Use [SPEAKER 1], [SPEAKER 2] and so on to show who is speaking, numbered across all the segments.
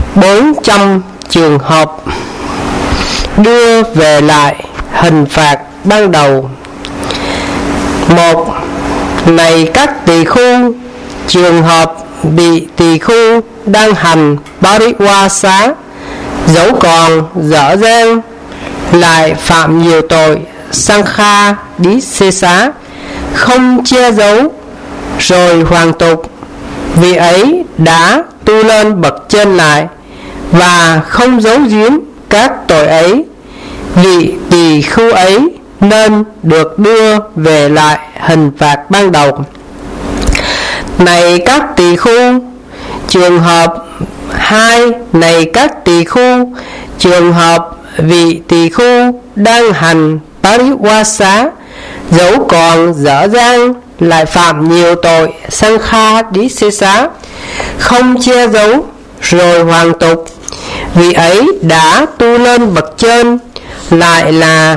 [SPEAKER 1] 400 trường hợp đưa về lại hình phạt ban đầu. 1. Này các tỳ khưu, trường hợp bị tỳ khưu đang hành Pariwasa, dẫu còn dở dang lại phạm nhiều tội Sankha Đi Xê Xá, không che giấu rồi hoàn tục, vì ấy đã tu lên bậc trên lại và không giấu giếm các tội ấy. Vị tỳ khưu ấy nên được đưa về lại hình phạt ban đầu. Này các tỳ khưu, trường hợp 2. Này các tỳ khưu, trường hợp vị tỳ khưu đang hành Pariwasa, dẫu còn dở dang lại phạm nhiều tội Sankha Đi Xê Xá, không che giấu rồi hoàn tục, vì ấy đã tu lên bậc trên lại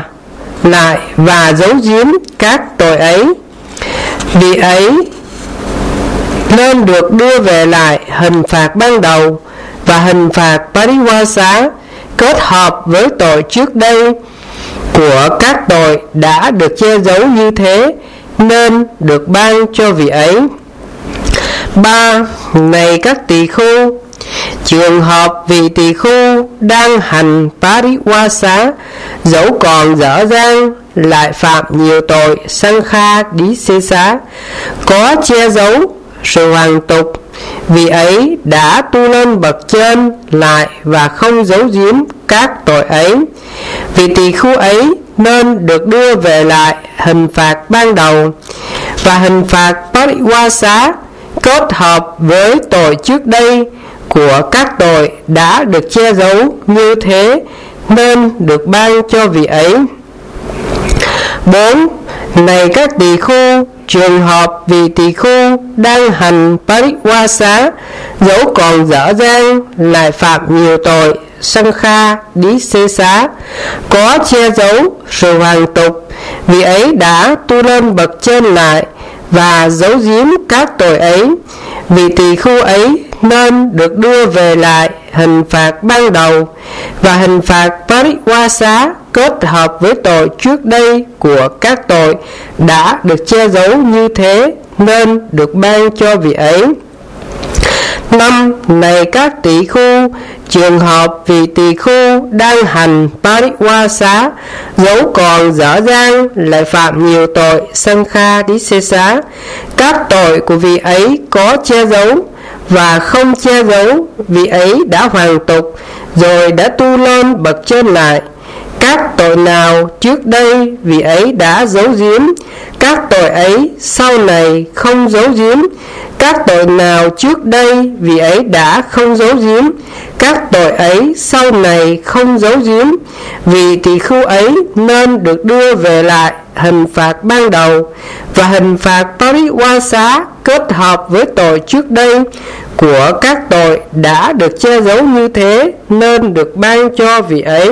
[SPEAKER 1] và giấu giếm các tội ấy. Vì ấy nên được đưa về lại hình phạt ban đầu, và hình phạt Pariwasa kết hợp với tội trước đây của các tội đã được che giấu như thế nên được ban cho vị ấy. 3. Này các tỳ khưu, trường hợp vị tỳ khưu đang hành Pariwasa, dẫu còn dở dang lại phạm nhiều tội Sankha Đi Xê Xá, có che giấu sự hoàn tục, vì ấy đã tu lên bậc trên lại và không giấu giếm các tội ấy. Vị tỳ khưu ấy nên được đưa về lại hình phạt ban đầu, và hình phạt Pariwasa kết hợp với tội trước đây của các tội đã được che giấu như thế nên được ban cho vị ấy. 4. Này các tỳ khưu, trường hợp vị tỳ khưu đang hành Pariwasa, dẫu còn dở dang lại phạm nhiều tội Sankha Đi Xê Xá, có che giấu sự hoàn tục, vì ấy đã tu lên bậc trên lại và giấu giếm các tội ấy. Vị tỳ khưu ấy nên được đưa về lại hình phạt ban đầu, và hình phạt Pariwasa kết hợp với tội trước đây của các tội đã được che giấu như thế nên được ban cho vị ấy. 5. Này các tỳ khưu, trường hợp vị tỳ khưu đang hành Pariwasa, dẫu còn dở dang lại phạm nhiều tội Sankha Đi Xê Xá, các tội của vị ấy có che giấu và không che giấu, vị ấy đã hoàn tục rồi đã tu lên bậc trên lại. Các tội nào trước đây vị ấy đã giấu giếm, các tội ấy sau này không giấu giếm. Các tội nào trước đây vị ấy đã không giấu giếm, các tội ấy sau này không giấu giếm. Vì tỳ khưu ấy nên được đưa về lại hình phạt ban đầu, và hình phạt Pariwasa kết hợp với tội trước đây của các tội đã được che giấu như thế nên được ban cho vị ấy.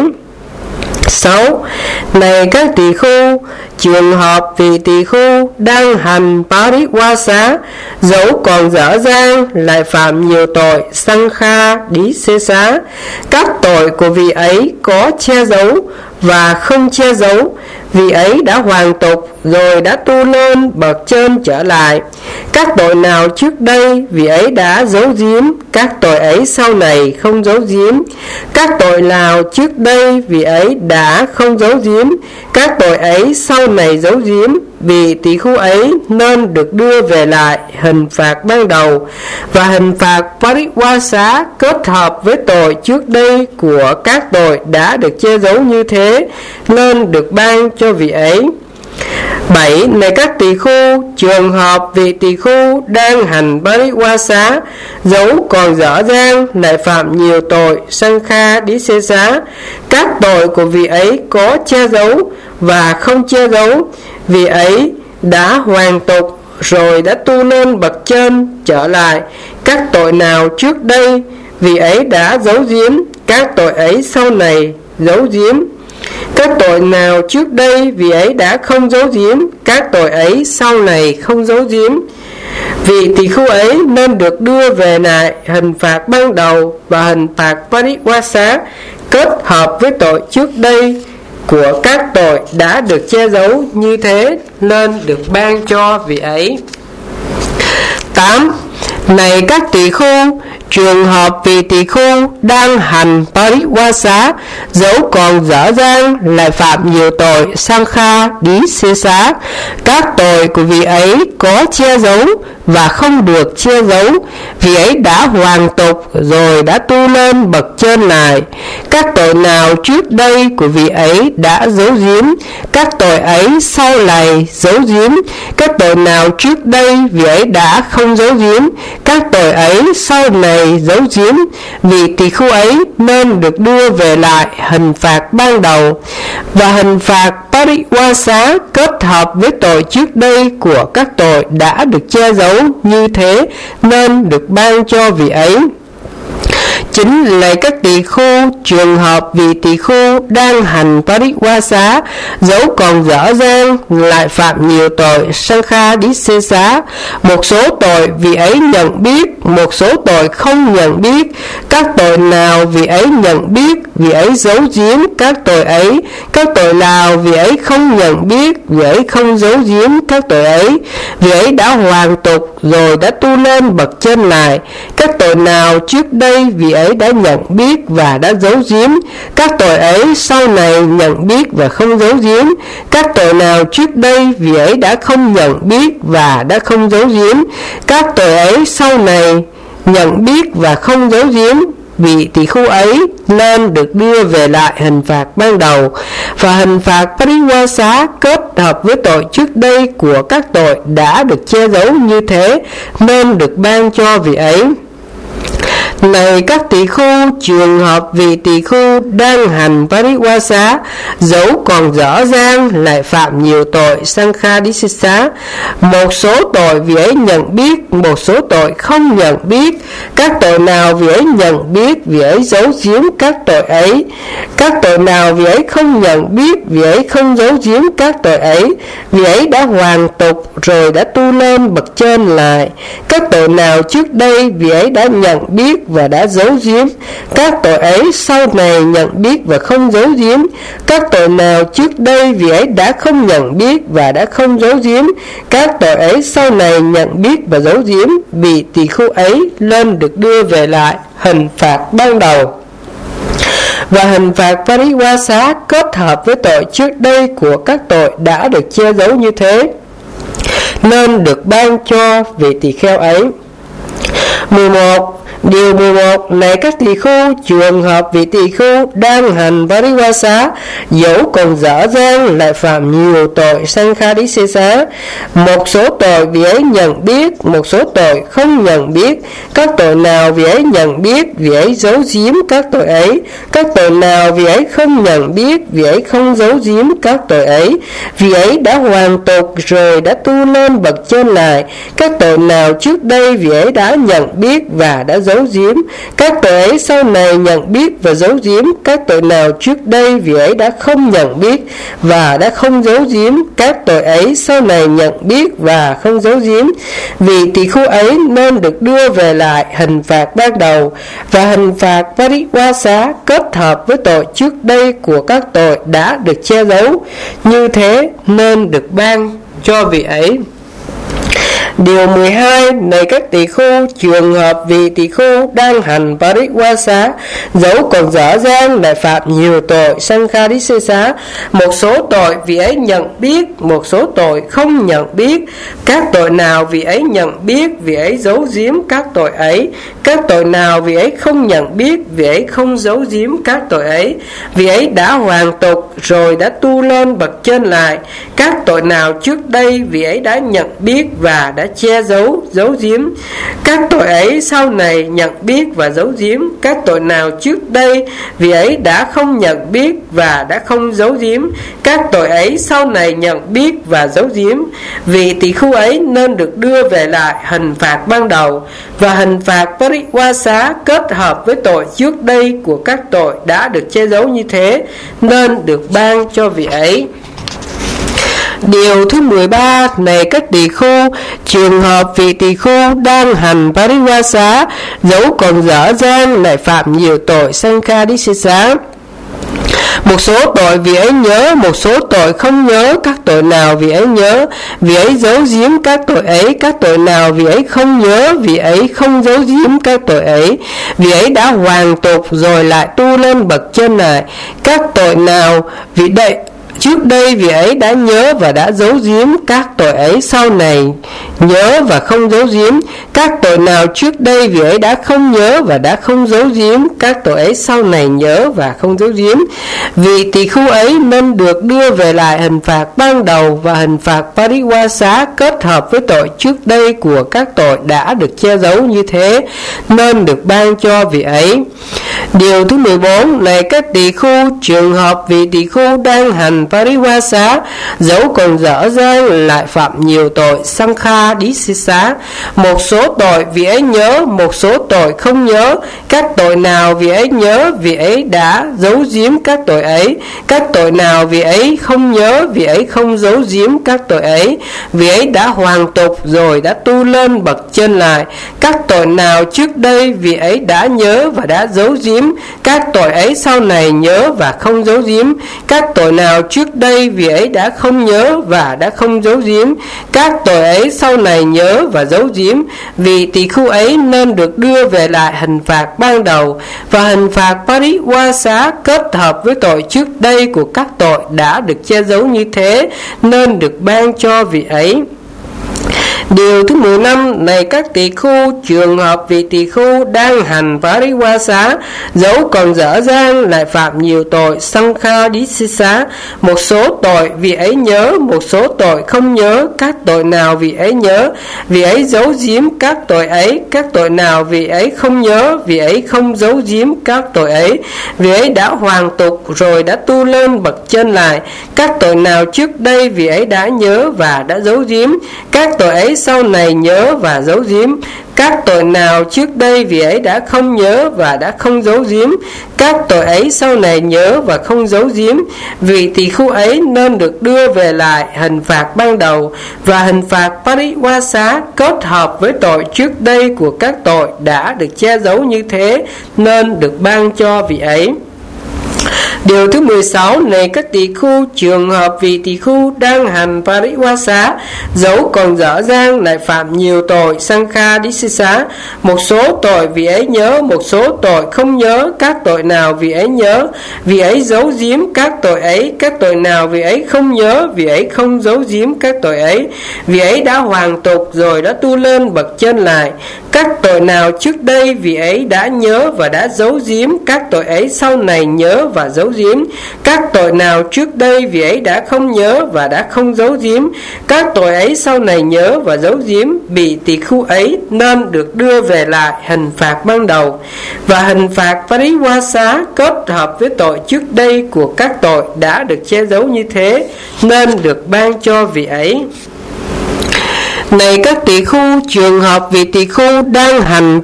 [SPEAKER 1] 6. Này các tỳ khưu, trường hợp vị tỳ khưu đang hành Pariwasa, dẫu còn dở dang lại phạm nhiều tội Sankha Đi Xê Xá, các tội của vị ấy có che giấu và không che giấu, vị ấy đã hoàn tục rồi đã tu lên bậc trên trở lại. Các tội nào trước đây vị ấy đã giấu giếm, các tội ấy sau này không giấu giếm. Các tội nào trước đây vị ấy đã không giấu giếm, các tội ấy sau này giấu giếm. Vì tỳ khưu ấy nên được đưa về lại hình phạt ban đầu, và hình phạt Pariwasa kết hợp với tội trước đây của các tội đã được che giấu như thế nên được ban cho vị ấy. 7. Này các tỳ khưu, trường hợp vị tỳ khưu đang hành Pariwasa, dẫu còn dở dang lại phạm nhiều tội Sankha Đi Xê Xá, các tội của vị ấy có che giấu và không che giấu, vị ấy đã hoàn tục rồi đã tu lên bậc trên trở lại. Các tội nào trước đây vị ấy đã giấu giếm, các tội ấy sau này giấu giếm. Các tội nào trước đây vị ấy đã không giấu giếm, các tội ấy sau này không giấu giếm. Vị tỳ khưu ấy nên được đưa về lại hình phạt ban đầu và hình phạt Pariwasa kết hợp với tội trước đây của các tội đã được che giấu như thế nên được ban cho vị ấy. 8. Này các tỳ khưu, trường hợp vị tỳ khưu đang hành Pariwasa dẫu còn dở dang lại phạm nhiều tội Sankha Đi Xê Xá, các tội của vị ấy có che giấu và không được che giấu, vị ấy đã hoàn tục rồi đã tu lên bậc trên lại. Các tội nào trước đây của vị ấy đã giấu giếm, các tội ấy sau này giấu giếm. Các tội nào trước đây vị ấy đã không giấu giếm, các tội ấy sau này giấu giếm. Vị tỳ khưu ấy nên được đưa về lại hình phạt ban đầu và hình phạt Pariwasa kết hợp với tội trước đây của các tội đã được che giấu như thế nên được ban cho vị ấy. Chính là các tỳ khưu, trường hợp vị tỳ khưu đang hành Pariwasa dẫu còn dở dang lại phạm nhiều tội Sankha Đi Xê Xá. Một số tội vị ấy nhận biết, một số tội không nhận biết. Các tội nào vị ấy nhận biết, vị ấy giấu giếm các tội ấy. Các tội nào vị ấy không nhận biết, vị ấy không giấu giếm các tội ấy. Vị ấy đã hoàn tục rồi đã tu lên bậc trên lại. Các tội nào trước đây vị ấy đã nhận biết và đã giấu giếm, các tội ấy sau này nhận biết và không giấu giếm. Các tội nào trước đây vị ấy đã không nhận biết và đã không giấu giếm, các tội ấy sau này nhận biết và không giấu giếm. Vị tỳ khưu ấy nên được đưa về lại hình phạt ban đầu và hình phạt Pariwasa kết hợp với tội trước đây của các tội đã được che giấu như thế nên được ban cho vị ấy. Này các tỳ khưu, trường hợp vị tỳ khưu đang hành Pariwasa dẫu còn dở dang lại phạm nhiều tội Sankha Đi Xê Xá. Một số tội vị ấy nhận biết, một số tội không nhận biết. Các tội nào vị ấy nhận biết, vị ấy giấu giếm các tội ấy. Các tội nào vị ấy không nhận biết, vị ấy không giấu giếm các tội ấy. Vị ấy đã hoàn tục rồi đã tu lên bậc trên lại. Các tội nào trước đây vị ấy đã nhận biết và đã giấu giếm, các tội ấy sau này nhận biết và không giấu giếm. Các tội nào trước đây vị ấy đã không nhận biết và đã không giấu giếm, các tội ấy sau này nhận biết và giấu giếm. Vị tỳ khưu ấy nên được đưa về lại hình phạt ban đầu và hình phạt Pariwasa kết hợp với tội trước đây của các tội đã được che giấu như thế nên được ban cho vị tỳ kheo ấy. 11. Điều 11. Này các tỳ khưu, trường hợp vị tỳ khưu đang hành Pariwasa dẫu còn dở dang lại phạm nhiều tội Sankha Đi Xê Xá. Một số tội vị ấy nhận biết, một số tội không nhận biết. Các tội nào vị ấy nhận biết, vị ấy giấu giếm các tội ấy. Các tội nào vị ấy không nhận biết, vị ấy không giấu giếm các tội ấy. Vị ấy đã hoàn tục rồi đã tu lên bậc trên lại. Các tội nào trước đây vị ấy đã nhận biết và đã giấu giếm, các tội ấy sau này nhận biết và giấu giếm. Các tội nào trước đây vị ấy đã không nhận biết và đã không giấu giếm, các tội ấy sau này nhận biết và không giấu giếm. Vị tỳ khưu ấy nên được đưa về lại hình phạt ban đầu và hình phạt Pariwasa kết hợp với tội trước đây của các tội đã được che giấu như thế nên được ban cho vị ấy. Điều 12. Này các tỳ khưu, trường hợp vị tỳ khưu đang hành Pariwasa dẫu còn dở dang lại phạm nhiều tội Sankha Đi Xê Xá. Một số tội vị ấy nhận biết, một số tội không nhận biết. Các tội nào vị ấy nhận biết, vị ấy giấu giếm các tội ấy. Các tội nào vị ấy không nhận biết, vị ấy không giấu giếm các tội ấy. Vị ấy đã hoàn tục rồi đã tu lên bậc trên lại. Các tội nào trước đây vị ấy đã nhận biết và đã che giấu, giấu giếm, các tội ấy sau này nhận biết và giấu giếm. Các tội nào trước đây vị ấy đã không nhận biết và đã không giấu giếm, các tội ấy sau này nhận biết và giấu giếm. Vị tỳ khưu ấy nên được đưa về lại hình phạt ban đầu và hình phạt Pariwasa kết hợp với tội trước đây của các tội đã được che giấu như thế nên được ban cho vị ấy. Điều thứ 13, này các tỳ khưu, trường hợp vị tỳ khưu đang hành Pariwasa, dẫu còn dở dang lại phạm nhiều tội Sankhadisesa. Một số tội vì ấy nhớ, một số tội không nhớ. Các tội nào vì ấy nhớ, vì ấy giấu giếm các tội ấy. Các tội nào vì ấy không nhớ, vì ấy không giấu giếm các tội ấy. Vì ấy đã hoàn tục rồi lại tu lên bậc chân lại. Các tội nào vì đây trước đây vì ấy đã nhớ và đã giấu giếm, các tội ấy sau này nhớ và không giấu giếm. Các tội nào trước đây vì ấy đã không nhớ và đã không giấu giếm, các tội ấy sau này nhớ và không giấu giếm. Vì tỳ khưu ấy nên được đưa về lại hình phạt ban đầu và hình phạt Pariwasa kết hợp với tội trước đây của các tội đã được che giấu như thế, nên được ban cho vị ấy. Điều thứ 14, này các tỳ khưu, trường hợp vị tỳ khưu đang hành Pariwasa, dẫu còn dở dang lại phạm nhiều tội Sankhadisesa. Một số tội vì ấy nhớ, một số tội không nhớ. Các tội nào vì ấy nhớ, vì ấy đã giấu giếm các tội ấy. Các tội nào vì ấy không nhớ, vì ấy không giấu giếm các tội ấy. Vì ấy đã hoàn tục rồi đã tu lên bậc chân lại. Các tội nào trước đây vì ấy đã nhớ và đã giấu giếm, các tội ấy sau này nhớ và không giấu giếm. Các tội nào trước đây vì ấy đã không nhớ và đã không giấu giếm, các tội ấy sau này nhớ và giấu giếm. Vì tỳ khưu ấy nên được đưa về lại hình phạt ban đầu và hình phạt Pariwasa kết hợp với tội trước đây của các tội đã được che giấu như thế, nên được ban cho vị ấy. Điều thứ 15, này các tỳ khưu, trường hợp vị tỳ khưu đang hành Pariwasa, dẫu còn dở dang lại phạm nhiều tội Sankhadisesa. Một số tội vì ấy nhớ, một số tội không nhớ. Các tội nào vì ấy nhớ, vì ấy giấu giếm các tội ấy. Các tội nào vì ấy không nhớ, vì ấy không giấu giếm các tội ấy. Vì ấy đã hoàn tục rồi đã tu lên bậc chân lại. Các tội nào trước đây vì ấy đã nhớ và đã giấu giếm, các tội ấy sau này nhớ và giấu giếm. Các tội nào trước đây vì ấy đã không nhớ và đã không giấu giếm, các tội ấy sau này nhớ và không giấu giếm. Vì tỳ khưu ấy nên được đưa về lại hình phạt ban đầu và hình phạt Pariwasa kết hợp với tội trước đây của các tội đã được che giấu như thế, nên được ban cho vị ấy. Điều thứ 16, này các tỳ khưu, trường hợp vị tỳ khưu đang hành Pariwasa, dẫu còn dở dang lại phạm nhiều tội Sankhadisesa. Một số tội vì ấy nhớ, một số tội không nhớ. Các tội nào vì ấy nhớ, vì ấy giấu giếm các tội ấy. Các tội nào vì ấy không nhớ, vì ấy không giấu giếm các tội ấy. Vì ấy đã hoàn tục rồi đã tu lên bậc chân lại. Các tội nào trước đây vì ấy đã nhớ và đã giấu giếm, các tội ấy sau này nhớ và giấu giếm. Các tội nào trước đây vì ấy đã không nhớ và đã không giấu giếm, các tội ấy sau này nhớ và giấu giếm. Bị tỳ khưu ấy nên được đưa về lại hình phạt ban đầu và hình phạt Pariwasa kết hợp với tội trước đây của các tội đã được che giấu như thế, nên được ban cho vị ấy. Này các tỳ khưu, trường hợp vị tỳ khưu đang hành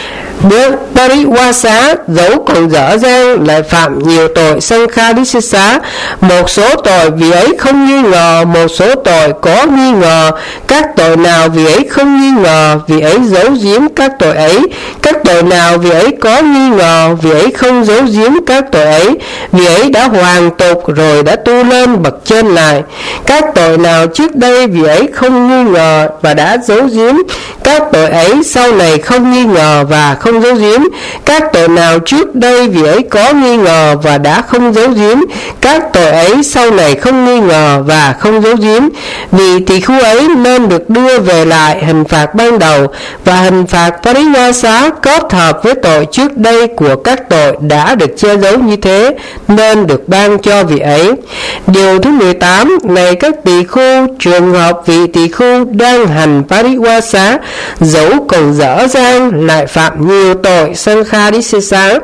[SPEAKER 1] Pariwasa, dẫu còn dở dang lại phạm nhiều tội Sankhadisesa. Một số tội vì ấy không nghi ngờ, một số tội có nghi ngờ. Các tội nào vì ấy không nghi ngờ, vì ấy giấu giếm các tội ấy. Các tội nào vì ấy có nghi ngờ, vì ấy không giấu giếm các tội ấy. Vì ấy đã hoàn tục rồi đã tu lên bậc chân lại. Các tội nào trước đây vì ấy không nghi ngờ và đã giấu giếm, các tội ấy sau này không nghi ngờ và không giấu giếm. Các tội nào trước đây vì ấy có nghi ngờ và đã không giấu giếm, các tội ấy sau này không nghi ngờ và không giấu giếm. Vì tỳ khưu ấy nên được đưa về lại hình phạt ban đầu và hình phạt Pariwasa kết hợp với tội trước đây của các tội đã được che giấu như thế, nên được ban cho vị ấy. Điều thứ 18, này các tỳ khưu, trường hợp vị tỳ khưu đang hành Pariwasa, dẫu còn dở dang lại phạm nhiều tội Sankhadisesa.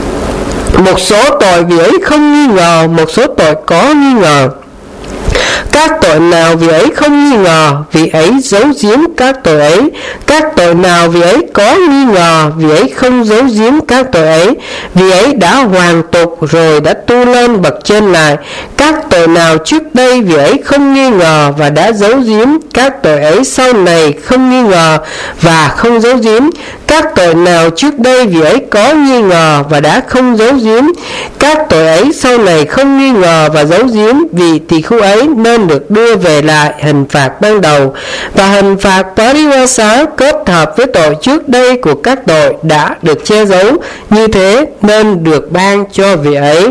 [SPEAKER 1] Một số tội vì ấy không nghi ngờ, một số tội có nghi ngờ. Các tội nào vì ấy không nghi ngờ, vì ấy giấu giếm các tội ấy. Các tội nào vì ấy có nghi ngờ, vì ấy không giấu giếm các tội ấy. Vì ấy đã hoàn tục rồi đã tu lên bậc trên lại. Các tội nào trước đây vì ấy không nghi ngờ và đã giấu giếm, các tội ấy sau này không nghi ngờ và không giấu giếm. Các tội nào trước đây vì ấy có nghi ngờ và đã không giấu giếm, các tội ấy sau này không nghi ngờ và giấu giếm. Vì tỳ khưu ấy nên được đưa về lại hình phạt ban đầu, và hình phạt Pariwasa kết hợp với tội trước đây của các tội đã được che giấu như thế nên được ban cho vị ấy.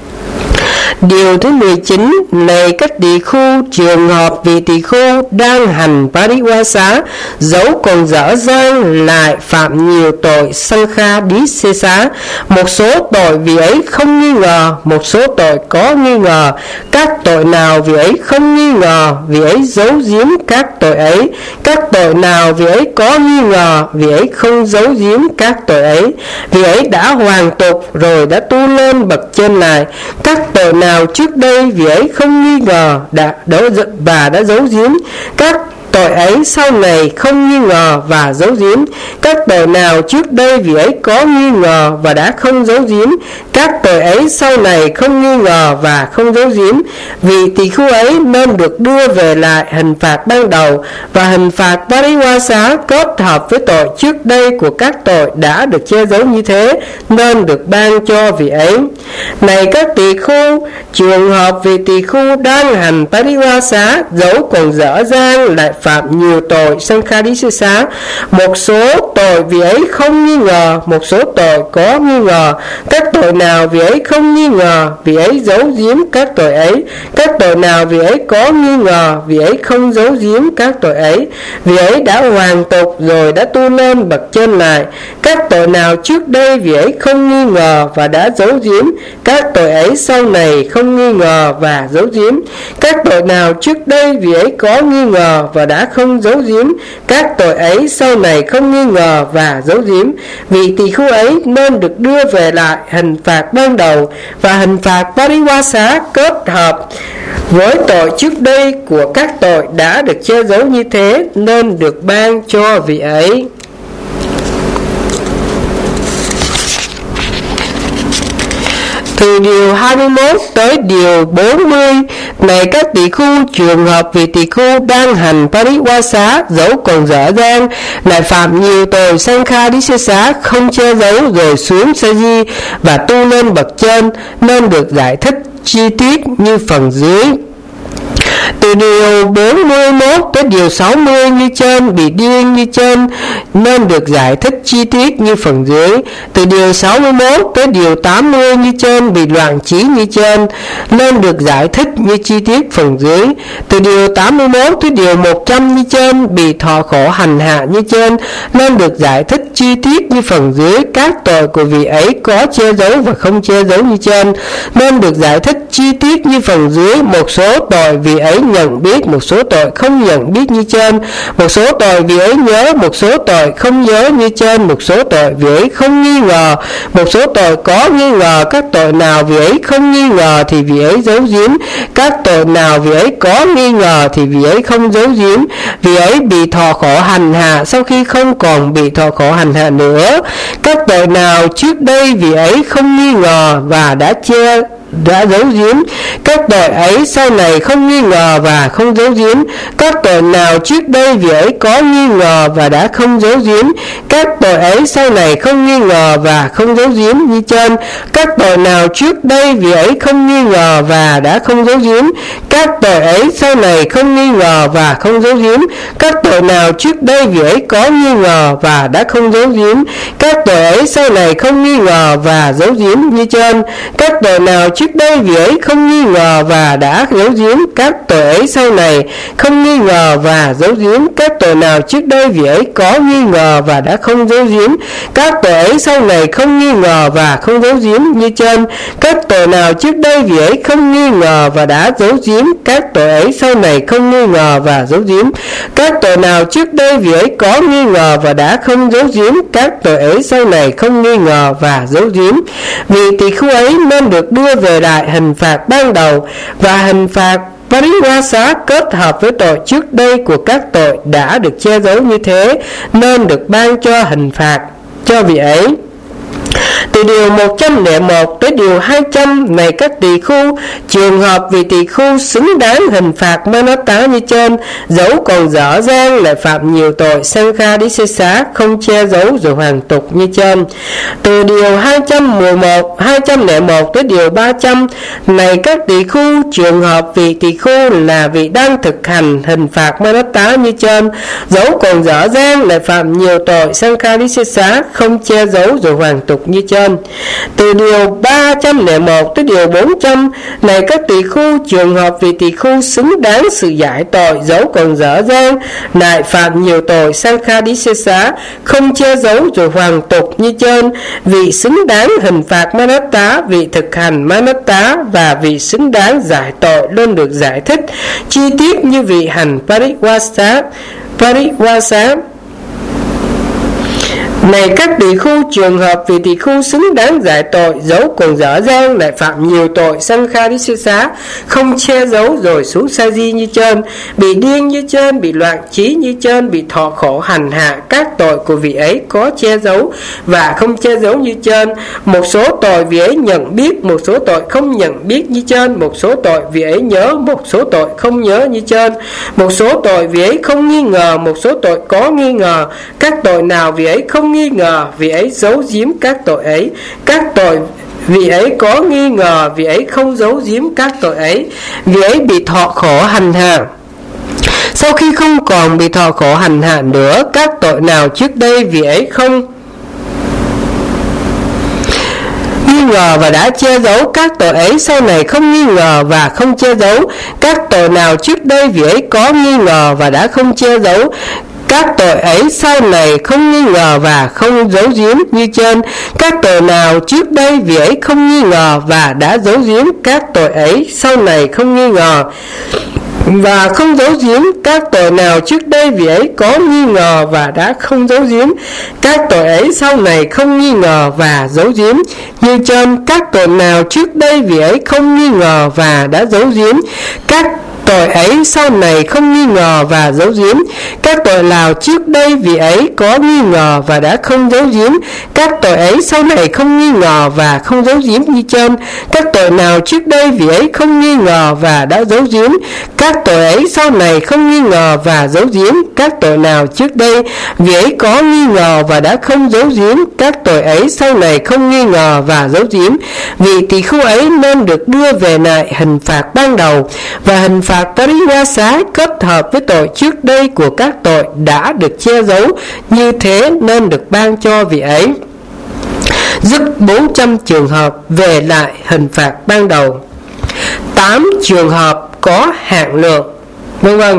[SPEAKER 1] Điều thứ 19, này các tỳ khưu, trường hợp vị tỳ khưu đang hành Pariwasa dẫu còn dở dang lại phạm nhiều tội Sankha Đí Xê Xá. Một số tội vì ấy không nghi ngờ, một số tội có nghi ngờ. Các tội nào vì ấy không nghi ngờ, vì ấy giấu giếm các tội ấy. Các tội nào vì ấy có nghi ngờ, vì ấy không giấu giếm các tội ấy. Vì ấy đã hoàn tục rồi đã tu lên bậc trên lại. Các tội nào trước đây vì ấy không nghi ngờ và đã giấu giếm, các tội ấy sau này không nghi ngờ và giấu giếm. Các tội nào trước đây vì ấy có nghi ngờ và đã không giấu giếm, các tội ấy sau này không nghi ngờ và không giấu giếm. Vì tỳ khưu ấy nên được đưa về lại hình phạt ban đầu, và hình phạt Pariwasa kết hợp với tội trước đây của các tội đã được che giấu như thế nên được ban cho vị ấy. Này các tỳ khưu, trường hợp vị tỳ khưu đang hành Pariwasa dẫu còn dở dang lại phạm nhiều tội Sankhadisesa. Một số tội vì ấy không nghi ngờ, một số tội có nghi ngờ. Các tội nào vì ấy không nghi ngờ, vì ấy giấu giếm các tội ấy. Các tội nào vì ấy có nghi ngờ, vì ấy không giấu giếm các tội ấy. Vì ấy đã hoàn tục rồi đã tu lên bậc trên lại. Các tội nào trước đây vì ấy không nghi ngờ và đã giấu giếm, các tội ấy sau này không nghi ngờ và giấu giếm. Các tội nào trước đây vì ấy có nghi ngờ và đã không giấu giếm, các tội ấy sau này không nghi ngờ và giấu giếm. Vì tỳ khưu ấy nên được đưa về lại hình phạt ban đầu, và hình phạt Pariwasa kết hợp với tội trước đây của các tội đã được che giấu như thế nên được ban cho vị ấy. Từ điều 21 tới điều 40, này các tỳ khưu, trường hợp vị tỳ khưu đang hành Pariwasa dẫu còn dở dang lại phạm nhiều tội Sankhadisesa không che giấu rồi xuống Saji và tu lên bậc trên nên được giải thích chi tiết như phần dưới. Từ điều 41 tới điều 60 như trên, bị điên như trên nên được giải thích chi tiết như phần dưới. Từ điều 61 tới điều 80 như trên, bị loạn trí như trên nên được giải thích như chi tiết phần dưới. Từ điều 81 tới điều 100 như trên, bị thọ khổ hành hạ như trên nên được giải thích chi tiết như phần dưới. Các tội của vị ấy có che giấu và không che giấu như trên nên được giải thích chi tiết như phần dưới. Một số tội vị ấy nhận biết, một số tội không nhận biết như trên. Một số tội vì ấy nhớ, một số tội không nhớ như trên. Một số tội vì ấy không nghi ngờ, một số tội có nghi ngờ. Các tội nào vì ấy không nghi ngờ thì vì ấy giấu giếm. Các tội nào vì ấy có nghi ngờ thì vì ấy không giấu giếm. Vì ấy bị thọ khổ hành hạ sau khi không còn bị thọ khổ hành hạ nữa. Các tội nào trước đây vì ấy không nghi ngờ và đã giấu giếm, các tội ấy sau này không nghi ngờ và không giấu giếm. Các tội nào trước đây vì ấy có nghi ngờ và đã không giấu giếm, các tội ấy sau này không nghi ngờ và không giấu giếm như trên. Các tội nào trước đây vì ấy không nghi ngờ và đã không giấu giếm, các tội ấy sau này không nghi ngờ và không giấu giếm. Các tội nào trước đây vì ấy có nghi ngờ và đã không giấu giếm, các tội ấy sau này không nghi ngờ và giấu giếm như trên. Các tội nào trước đây vì ấy không nghi ngờ và đã giấu giếm, các tội ấy sau này không nghi ngờ và giấu giếm. Các tội nào trước đây vì ấy có nghi ngờ và đã không giấu giếm, các tội ấy sau này không nghi ngờ và không giấu giếm như trên. Các tội nào trước đây vì ấy không nghi ngờ và đã giấu giếm, các tội ấy sau này không nghi ngờ và giấu giếm. Các tội nào trước đây vì ấy có nghi ngờ và đã không giấu giếm, các tội ấy sau này không nghi ngờ và giấu giếm. Vì tỳ khưu ấy nên được đưa về lại hình phạt ban đầu, và hình phạt Pariwasa kết hợp với tội trước đây của các tội đã được che giấu như thế, nên được ban cho hình phạt cho vị ấy. Từ điều 101 tới điều 200 này các tỳ khu, trường hợp vị tỳ khu xứng đáng hình phạt Manatta như trên, dẫu còn rõ ràng lại phạm nhiều tội Sankhadisesa, không che giấu rồi hoàn tục như trên. Từ điều 201 tới điều 300 này các tỳ khu, trường hợp vị tỳ khu là vị đang thực hành hình phạt Manatta như trên, dẫu còn rõ ràng lại phạm nhiều tội Sankhadisesa, không che giấu rồi hoàn tục như trên. Từ điều 301 tới điều 400 này các tỳ khu, trường hợp vị tỳ khu xứng đáng sự giải tội, dẫu còn rõ ràng lại phạm nhiều tội Sankhadisesa, không che giấu rồi hoàn tục như trên, vị xứng đáng hình phạt Manatta, vị thực hành Manatta và vị xứng đáng giải tội luôn được giải thích chi tiết như vị hành Pariwasa. Này các tỳ khu, trường hợp vị tỳ khu xứng đáng giải tội, dẫu còn rõ ràng lại phạm nhiều tội Sankhadisesa, không che giấu rồi xuống sa di như trên, bị điên như trên, bị loạn trí như trên, bị thọ khổ hành hạ, các tội của vị ấy có che giấu và không che giấu như trên. Một số tội vị ấy nhận biết, một số tội không nhận biết như trên. Một số tội vị ấy nhớ, một số tội không nhớ như trên. Một số tội vị ấy không nghi ngờ, một số tội có nghi ngờ. Các tội nào vị ấy không nghi ngờ, vị ấy giấu giếm các tội ấy. Các tội vị ấy có nghi ngờ, vị ấy không giấu giếm các tội ấy. Vị ấy bị thọ khổ hành hạ, sau khi không còn bị thọ khổ hành hạ nữa. Các tội nào trước đây vị ấy không nghi ngờ và đã che giấu, các tội ấy sau này không nghi ngờ và không che giấu. Các tội nào trước đây vị ấy có nghi ngờ và đã không che giấu, các tội ấy sau này không nghi ngờ và không giấu giếm như trên. Các tội nào trước đây vị ấy không nghi ngờ và đã giấu giếm, các tội ấy sau này không nghi ngờ và không giấu giếm. Các tội nào trước đây vị ấy có nghi ngờ và đã không giấu giếm, các tội ấy sau này không nghi ngờ và giấu giếm như trên. Các tội nào trước đây vị ấy không nghi ngờ và đã giấu giếm, các tội ấy sau này không nghi ngờ và giấu giếm. Các tội nào trước đây vị ấy có nghi ngờ và đã không giấu giếm, các tội ấy sau này không nghi ngờ và không giấu giếm như trên. Các tội nào trước đây vị ấy không nghi ngờ và đã giấu giếm, các tội ấy sau này không nghi ngờ và giấu giếm. Các tội nào trước đây vị ấy có nghi ngờ và đã không giấu giếm, các tội ấy sau này không nghi ngờ và giấu giếm. Vị tỳ khu ấy nên được đưa về lại hình phạt ban đầu, và hình phạt Pariwasa kết hợp với tội trước đây của các tội đã được che giấu như thế nên được ban cho vị ấy. Dứt 400 trường hợp về lại hình phạt ban đầu. 8 trường hợp có hạn lượng. Vâng vâng.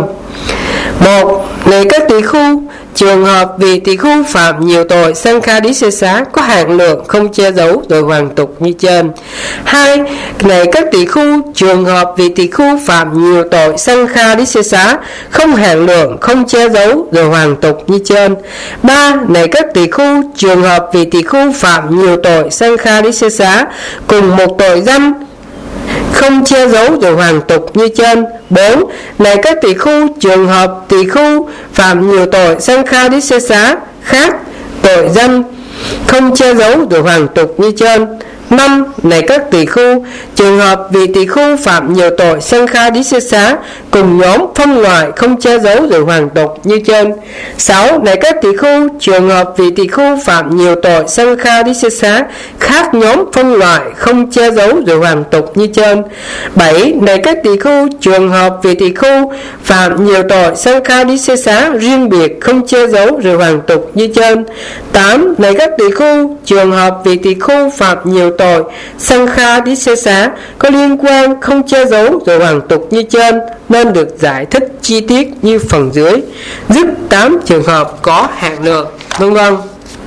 [SPEAKER 1] 1. Này các tỳ khu, trường hợp vị tỳ khu phạm nhiều tội Sankhadisesa có hạn lượng, không che giấu rồi hoàn tục như trên. 2. Này các tỳ khu, trường hợp vị tỳ khu phạm nhiều tội Sankhadisesa không hạn lượng, không che giấu rồi hoàn tục như trên. 3. Này các tỳ khu, trường hợp vị tỳ khu phạm nhiều tội Sankhadisesa cùng một tội danh, không che giấu rồi hoàn tục như trên. 4. Này các tỳ khu, trường hợp tỳ khu phạm nhiều tội Sankhadisesa khác tội danh, không che giấu rồi hoàn tục như trên. 5. Này các tỳ khu, trường hợp vị tỳ khu phạm nhiều tội Sankhadisesa cùng nhóm phân loại, không che giấu rồi hoàn tục như trên. 6. Này các tỳ khu, trường hợp vị tỳ khu phạm nhiều tội Sankhadisesa khác nhóm phân loại, không che giấu rồi hoàn tục như trên. 7. Này các tỳ khu, trường hợp vị tỳ khu phạm nhiều tội Sankhadisesa riêng biệt, không che giấu rồi hoàn tục như trên. 8. Này các tỳ khu, trường hợp vị tỳ khu phạm nhiều tội Sankhadisesa có liên quan, không che giấu rồi hoàn tục như trên nên được giải thích chi tiết như phần dưới. Dứt 8 trường hợp có hạn lượng. Vâng vâng.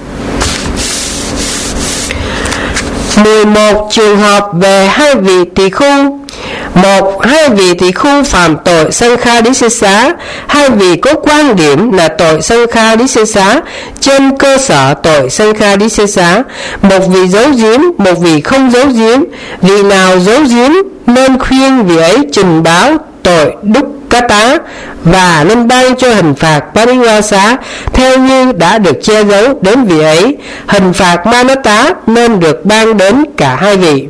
[SPEAKER 1] 11 trường hợp về hai vị tỳ khu. 1. Hai vị tỳ khu phạm tội Sankhadisesa. Hai vị có quan điểm là tội Sankhadisesa trên cơ sở tội Sankhadisesa. Một vị giấu giếm, một vị không giấu giếm. Vị nào giấu giếm nên khuyên vị ấy trình báo tội Dukkata và nên ban cho hình phạt Pariwasa theo như đã được che giấu đến vị ấy. Hình phạt Manata nên được ban đến cả hai vị.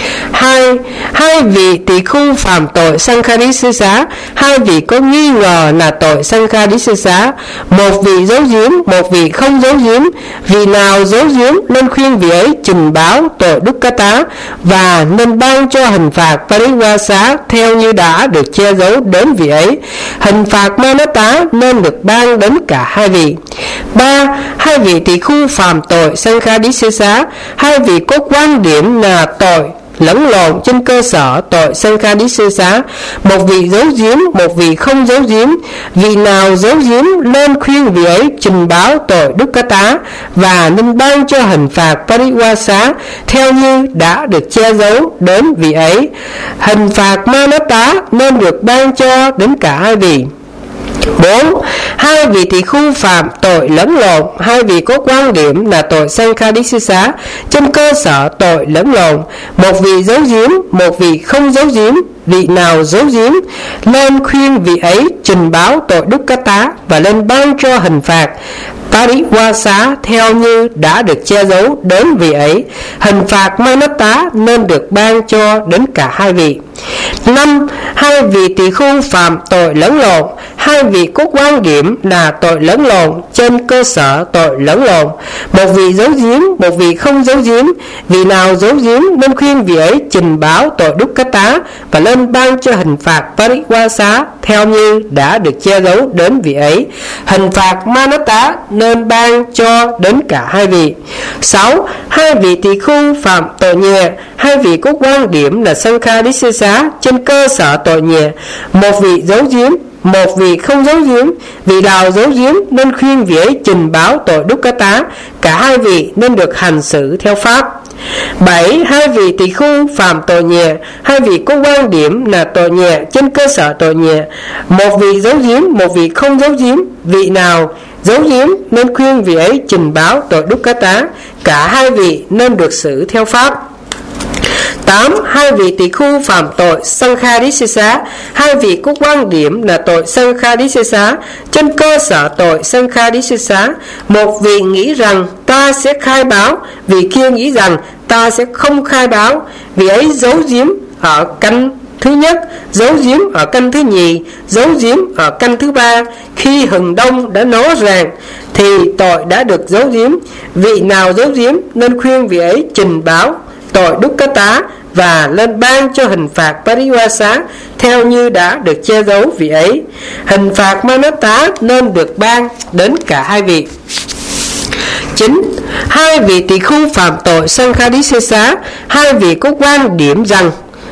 [SPEAKER 1] Hai vị tỳ khưu phạm tội Sankhadisesa. Hai vị có nghi ngờ là tội Sankhadisesa. Một vị giấu giếm, một vị không giấu giếm. Vị nào giấu giếm nên khuyên vị ấy trình báo tội Dukkata và nên ban cho hình phạt Pariwasa theo như đã được che giấu đến vị ấy. Hình phạt Manata nên được ban đến cả hai vị. 3. Hai vị tỳ khưu phạm tội Sankhadisesa. Hai vị có quan điểm là tội lẫn lộn trên cơ sở tội Sankhadisesa. Một vị giấu giếm, một vị không giấu giếm. Vị nào giấu giếm nên khuyên vị ấy trình báo tội Dukkata và nên ban cho hình phạt Pariwasa theo như đã được che giấu đến vị ấy. Hình phạt Manata nên được ban cho đến cả hai vị. 4. Hai vị tỳ khưu phạm tội lẫn lộn. Hai vị có quan điểm là tội Sankhadisesa trên cơ sở tội lẫn lộn. Một vị giấu giếm, một vị không giấu giếm. Vị nào giấu giếm nên khuyên vị ấy trình báo tội Dukkata và lên ban cho hình phạt Pariwasa theo như đã được che giấu đến vị ấy. Hình phạt Manata nên được ban cho đến cả hai vị. 5. Hai vị tỳ khưu phạm tội lẫn lộn. Hai vị có quan điểm là tội lẫn lộn trên cơ sở tội lẫn lộn. Một vị giấu giếm, một vị không giấu giếm. Vị nào giấu giếm nên khuyên vị ấy trình báo tội Dukkata và lên ban cho hình phạt Pariwasa theo như đã được che giấu đến vị ấy. Hình phạt Manata nên ban cho đến cả hai vị. 6. Hai vị tỳ khưu phạm tội nhẹ. Hai vị có quan điểm là Sankhadisesa trên cơ sở tội nhẹ. Một vị giấu giếm, một vị không giấu giếm. Vị nào giấu giếm nên khuyên vị ấy trình báo tội Dukkata. Cả hai vị nên được hành xử theo pháp. 7. Hai vị tỳ khưu phạm tội nhẹ. Hai vị có quan điểm là tội nhẹ trên cơ sở tội nhẹ. Một vị giấu giếm, một vị không giấu giếm. Vị nào giấu giếm nên khuyên vị ấy trình báo tội Dukkata. Cả hai vị nên được xử theo pháp. 8. Hai vị tỳ khưu phạm tội Sankhadisesa. Hai vị có quan điểm là tội Sankhadisesa trên cơ sở tội Sankhadisesa. Một vị nghĩ rằng ta sẽ khai báo, vị kia nghĩ rằng ta sẽ không khai báo. Vị ấy giấu giếm ở căn thứ nhất, giấu giếm ở căn thứ nhì, giấu giếm ở căn thứ ba. Khi hừng đông đã nói ràng thì tội đã được giấu giếm. Vị nào giấu giếm nên khuyên vị ấy trình báo tội Dukkata và lên ban cho hình phạt Pariwasa theo như đã được che giấu vị ấy. Hình phạt Manata nên được ban đến cả hai vị. 9. Hai vị tỳ khưu phạm tội Sankhadisesa. Hai vị có quan điểm rằng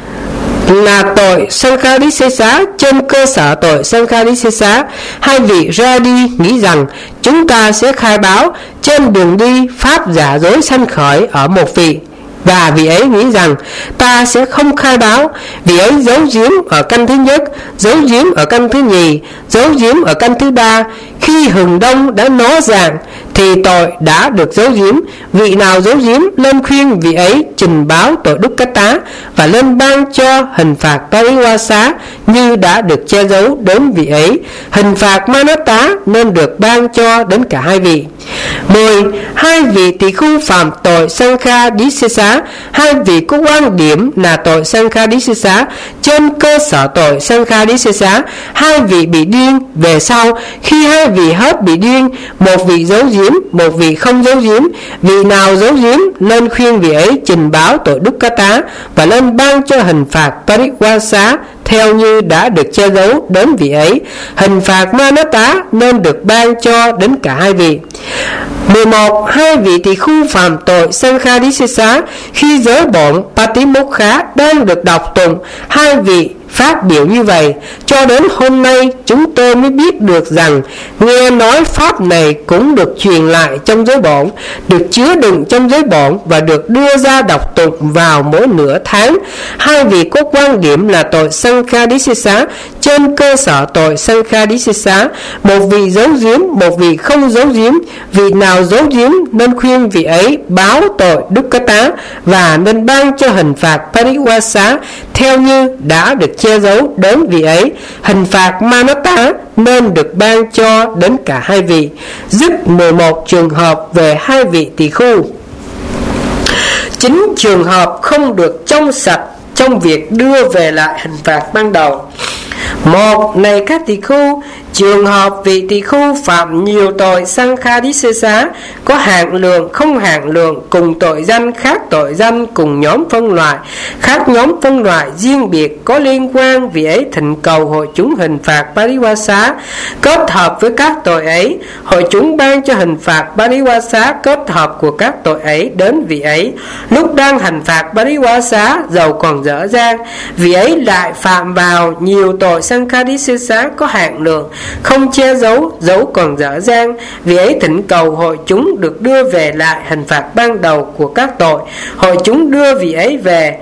[SPEAKER 1] là tội Sankhadisesa trên cơ sở tội Sankhadisesa. Hai vị ra đi nghĩ rằng chúng ta sẽ khai báo. Trên đường đi pháp giả dối sanh khởi ở một vị, và vị ấy nghĩ rằng ta sẽ không khai báo. Vị ấy giấu giếm ở căn thứ nhất, giấu giếm ở căn thứ nhì, giấu giếm ở căn thứ ba. Khi hừng đông đã nói ràng thì tội đã được giấu giếm. Vị nào giấu giếm lên khuyên vị ấy trình báo tội Dukkata và lên ban cho hình phạt Pariwasa như đã được che giấu đến vị ấy. Hình phạt Manata nên được ban cho đến cả hai vị. 10. Hai vị tỳ khưu phạm tội Sankhadisesa. Hai vị có quan điểm là tội Sankhadisesa trên cơ sở tội Sankhadisesa. Hai vị bị điên. Về sau khi hai vị hết bị điên, một vị giấu giếm, một vị không giấu giếm. Vị nào giấu giếm nên khuyên vị ấy trình báo tội Dukkata và lên ban cho hình phạt Pariwasa theo như đã được che giấu đến vị ấy. Hình phạt Manata nên được ban cho đến cả hai vị. 11. Hai vị tỳ khưu phạm tội Sankhadisesa. Khi giới bọn Patimokkha đang được đọc tụng, hai vị phát biểu như vậy: cho đến hôm nay chúng tôi mới biết được rằng nghe nói pháp này cũng được truyền lại trong giới bọn, được chứa đựng trong giới bọn và được đưa ra đọc tụng vào mỗi nửa tháng. Hai vị có quan điểm là tội Sankhadisesa trên cơ sở tội Sankhadisesa. Một vị giấu giếm, một vị không giấu giếm. Vị nào giấu giếm nên khuyên vị ấy báo tội Dukkata và nên ban cho hình phạt Pariwasa theo như đã được che giấu đến vị ấy, hình phạt Manatta nên được ban cho đến cả hai vị. Dứt 11 trường hợp về hai vị tỳ khưu. 9 trường hợp không được trong sạch trong việc đưa về lại hình phạt ban đầu. 1. Này các tỳ khưu, trường hợp vị tỳ khưu phạm nhiều tội Sanghadisesa, có hạn lượng không hạn lượng, cùng tội danh khác tội danh, cùng nhóm phân loại khác nhóm phân loại, riêng biệt có liên quan, vị ấy thỉnh cầu hội chúng hình phạt Pariwasa kết hợp với các tội ấy, hội chúng ban cho hình phạt Pariwasa kết hợp của các tội ấy đến vị ấy. Lúc đang hành phạt Pariwasa, dầu còn dở dang, vị ấy lại phạm vào nhiều tội Sanghadisesa có hạn lượng không che giấu, dấu còn dở dang, vì ấy thỉnh cầu hội chúng được đưa về lại hình phạt ban đầu của các tội. Hội chúng đưa vị ấy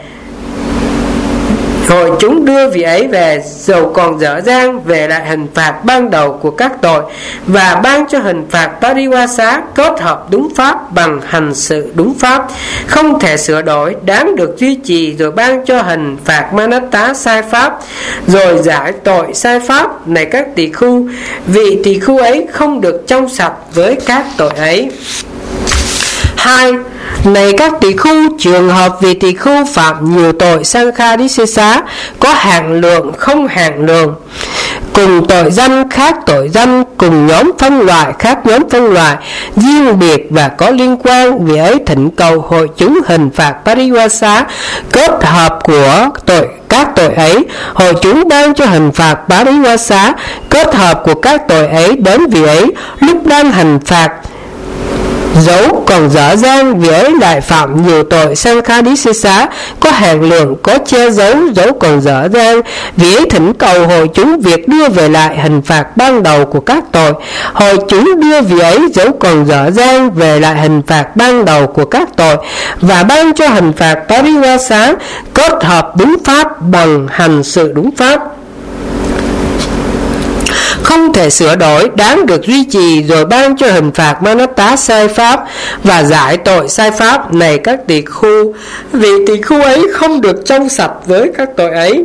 [SPEAKER 1] về dầu còn dở dang về lại hình phạt ban đầu của các tội, và ban cho hình phạt Pariwasa kết hợp đúng pháp bằng hành sự đúng pháp, không thể sửa đổi, đáng được duy trì, rồi ban cho hình phạt Manatta sai pháp, rồi giải tội sai pháp. Này các tỳ khưu, vị tỳ khưu ấy không được trong sạch với các tội ấy. 2. Này các tỳ khưu, trường hợp vị tỳ khưu phạm nhiều tội Sanghadisesa, có hạn lượng không hạn lượng, cùng tội danh khác tội danh, cùng nhóm phân loại khác nhóm phân loại, riêng biệt và có liên quan, vì ấy thỉnh cầu hội chúng hình phạt Pariwasa kết hợp của các tội ấy, hội chúng ban cho hình phạt Pariwasa kết hợp của các tội ấy đến vị ấy. Lúc đang hành phạt, dấu còn dở dang, vì ấy lại phạm nhiều tội Sanghadisesa có hạn lượng, có che giấu, dấu còn dở dang, vì ấy thỉnh cầu hội chúng việc đưa về lại hình phạt ban đầu của các tội. Hội chúng đưa vị ấy dấu còn dở dang về lại hình phạt ban đầu của các tội, và ban cho hình phạt Pariwasa kết hợp đúng pháp bằng hành sự đúng pháp, không thể sửa đổi, đáng được duy trì, rồi ban cho hình phạt Manatta sai pháp và giải tội sai pháp. Này các tỳ khưu, vị tỳ khưu ấy không được trong sạch với các tội ấy.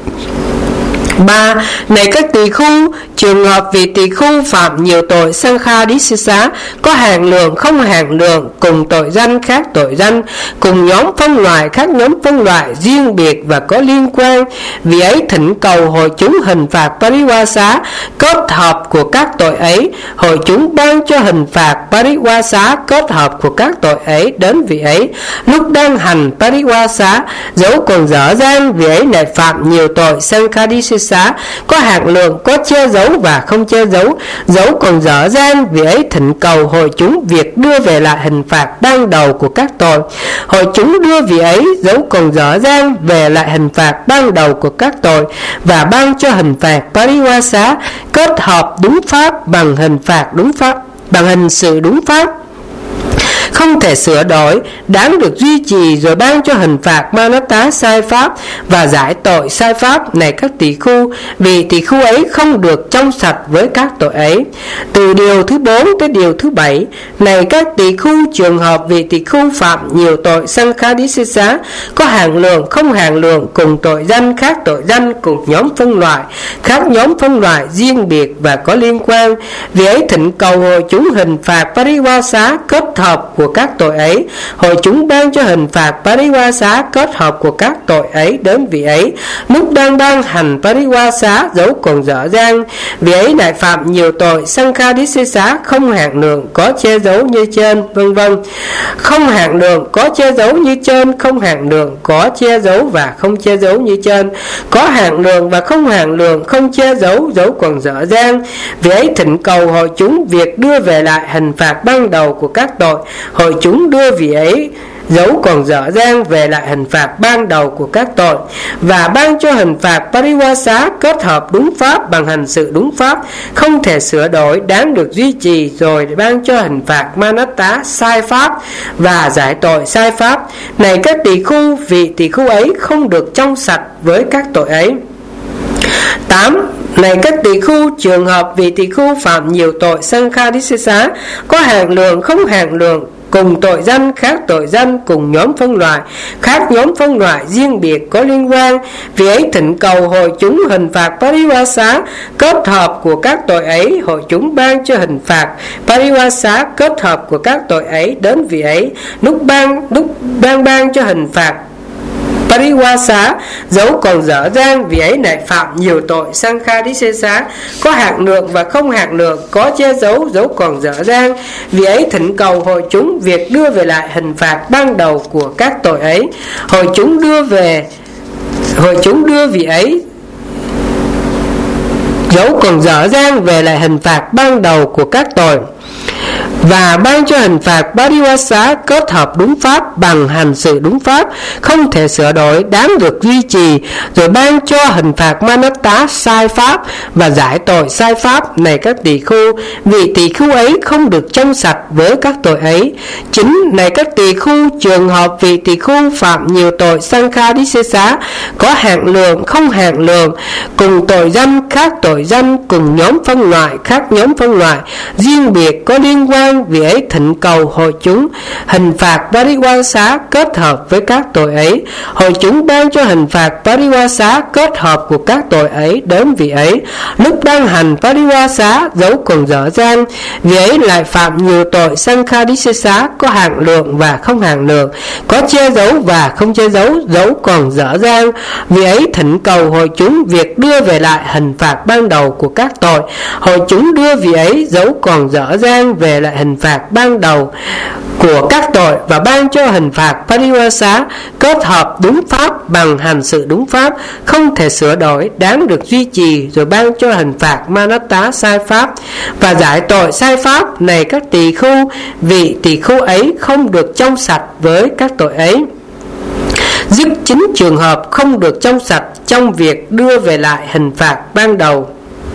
[SPEAKER 1] 3. Này các tỳ khưu, trường hợp vị tỳ khưu phạm nhiều tội Sanghadisesa, có hạn lượng không hạn lượng, cùng tội danh khác tội danh, cùng nhóm phân loại khác nhóm phân loại, riêng biệt và có liên quan, vì ấy thỉnh cầu hội chúng hình phạt Pariwasa kết hợp của các tội ấy. Hội chúng ban cho hình phạt Pariwasa kết hợp của các tội ấy đến vị ấy. Lúc đang hành Pariwasa, dấu còn dở dang, vị ấy lại phạm nhiều tội Sanghadisesa có hạn lượng, có che giấu và không che giấu, dấu còn dở dang, vì ấy thỉnh cầu hội chúng việc đưa về lại hình phạt ban đầu của các tội. Hội chúng đưa vị ấy dấu còn dở dang về lại hình phạt ban đầu của các tội, và ban cho hình phạt Pariwasa kết hợp đúng pháp bằng hình phạt đúng pháp, bằng hình sự đúng pháp, không thể sửa đổi, đáng được duy trì, rồi ban cho hình phạt Manatta sai pháp và giải tội sai pháp. Này các tỳ khưu, vì tỳ khưu ấy không được trong sạch với các tội ấy. Từ điều thứ 4 tới điều thứ 7. Này các tỳ khưu, trường hợp vị tỳ khưu phạm nhiều tội Sanghadisesa, có hạn lượng không hạn lượng, cùng tội danh khác tội danh, cùng nhóm phân loại khác nhóm phân loại, riêng biệt và có liên quan, vì ấy thỉnh cầu hội chúng hình phạt Pariwasa kết hợp của các tội ấy. Hội chúng ban cho hình phạt Pariwasa kết hợp của các tội ấy đến vị ấy. Lúc đang ban hành Pariwasa, dấu còn dở dang, vị ấy lại phạm nhiều tội Sanghadisesa không hạn lượng, có che giấu như trên, vân vân. Không hạn lượng, có che giấu như trên, không hạn lượng, có che giấu và không che giấu như trên, có hạn lượng và không hạn lượng, không che giấu, dấu còn dở dang, vì ấy thỉnh cầu hội chúng việc đưa về lại hình phạt ban đầu của các tội. Hội chúng đưa vị ấy dấu còn dở dang về lại hình phạt ban đầu của các tội, và ban cho hình phạt Pariwasa kết hợp đúng pháp bằng hành sự đúng pháp, không thể sửa đổi, đáng được duy trì, rồi ban cho hình phạt Manatta sai pháp và giải tội sai pháp. Này các tỳ khưu, vị tỳ khưu ấy không được trong sạch với các tội ấy. 8. Này các tỳ khưu, trường hợp vị tỳ khưu phạm nhiều tội Sanghadisesa, có hạn lượng không hạn lượng, cùng tội danh, khác tội danh, cùng nhóm phân loại, khác nhóm phân loại, riêng biệt có liên quan. Vì ấy thỉnh cầu hội chúng hình phạt Pariwasa kết hợp của các tội ấy. Hội chúng ban cho hình phạt Pariwasa kết hợp của các tội ấy đến vị ấy. Lúc ban cho hình phạt Pariwasa dẫu còn dở dang, vì ấy lại phạm nhiều tội Sankhadisesa, có hạn lượng và không hạn lượng, có che giấu dẫu còn dở dang. Vì ấy thỉnh cầu hội chúng việc đưa về lại hình phạt ban đầu của các tội ấy. Hội chúng đưa vị ấy dẫu còn dở dang về lại hình phạt ban đầu của các tội, và ban cho hình phạt Pariwasa kết hợp đúng pháp bằng hành sự đúng pháp, không thể sửa đổi, đáng được duy trì, rồi ban cho hình phạt Manatta sai pháp và giải tội sai pháp. Này các tỳ khưu, vị tỳ khưu ấy không được trong sạch với các tội ấy. Chính này các tỳ khưu, trường hợp vị tỳ khưu phạm nhiều tội Sankhadisesa, có hạn lượng, không hạn lượng, cùng tội danh, khác tội danh, cùng nhóm phân loại, khác nhóm phân loại, riêng biệt có liên quan. Vì ấy thỉnh cầu hội chúng hình phạt Pariwasa kết hợp với các tội ấy. Hội chúng ban cho hình phạt Pariwasa kết hợp của các tội ấy đến vị ấy. Lúc đang hành Pariwasa dẫu còn dở dang, vì ấy lại phạm nhiều tội Sankhadisesa, có hạn lượng và không hạn lượng, có che giấu và không che giấu, dẫu còn dở dang. Vì ấy thỉnh cầu hội chúng việc đưa về lại hình phạt ban đầu của các tội. Hội chúng đưa vị ấy dẫu còn dở dang về lại hình phạt ban đầu của các tội, và ban cho hình phạt Pariwasa kết hợp đúng pháp bằng hành sự đúng pháp, không thể sửa đổi, đáng được duy trì, rồi ban cho hình phạt Manatta sai pháp và giải tội sai pháp. Này các tỳ khưu, vị tỳ khưu ấy không được trong sạch với các tội ấy. Dứt chính trường hợp không được trong sạch trong việc đưa về lại hình phạt ban đầu.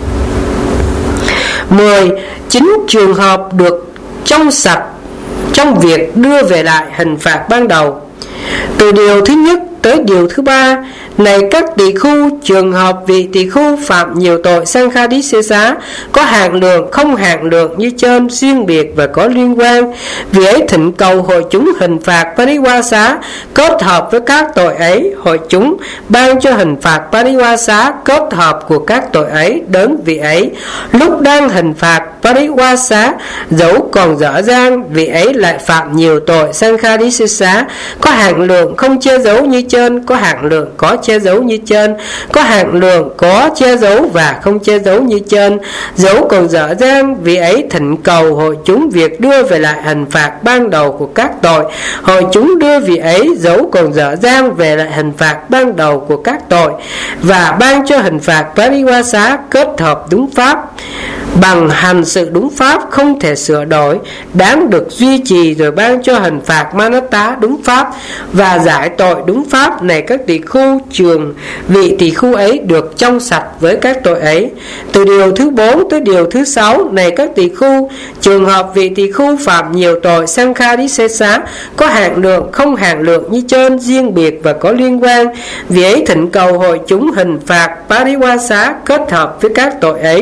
[SPEAKER 1] 10. Chính trường hợp được trong sạch trong việc đưa về lại hình phạt ban đầu. Từ điều thứ nhất tới điều thứ 3, này các tỳ khưu, trường hợp vị tỳ khưu phạm nhiều tội Sankhadisesa, có hạn lượng, không hạn lượng như trên, riêng biệt và có liên quan. Vì ấy thỉnh cầu hội chúng hình phạt Pariwasa kết hợp với các tội ấy. Hội chúng ban cho hình phạt Pariwasa kết hợp của các tội ấy đến vị ấy. Lúc đang hình phạt Pariwasa dẫu còn dở dang, vị ấy lại phạm nhiều tội Sankhadisesa, có hạn lượng, không che giấu như trên, có hạn lượng, có che giấu như trên, có hạn lượng, có che giấu và không che giấu như trên, dẫu còn dở dang. Vì ấy thỉnh cầu hội chúng việc đưa về lại hình phạt ban đầu của các tội. Hội chúng đưa vị ấy dẫu còn dở dang về lại hình phạt ban đầu của các tội, và ban cho hình phạt Pariwasa kết hợp đúng pháp bằng hành sự đúng pháp, không thể sửa đổi, đáng được duy trì, rồi ban cho hình phạt Manatta đúng pháp và giải tội đúng pháp. Này các tỳ khưu, trường vị tỳ khưu ấy được trong sạch với các tội ấy. Từ điều thứ 4 tới điều thứ 6, này các tỳ khưu, trường hợp vị tỳ khưu phạm nhiều tội Sankhadisesa, có hạn lượng, không hạn lượng như trên, riêng biệt và có liên quan. Vì ấy thỉnh cầu hội chúng hình phạt Pariwasa kết hợp với các tội ấy.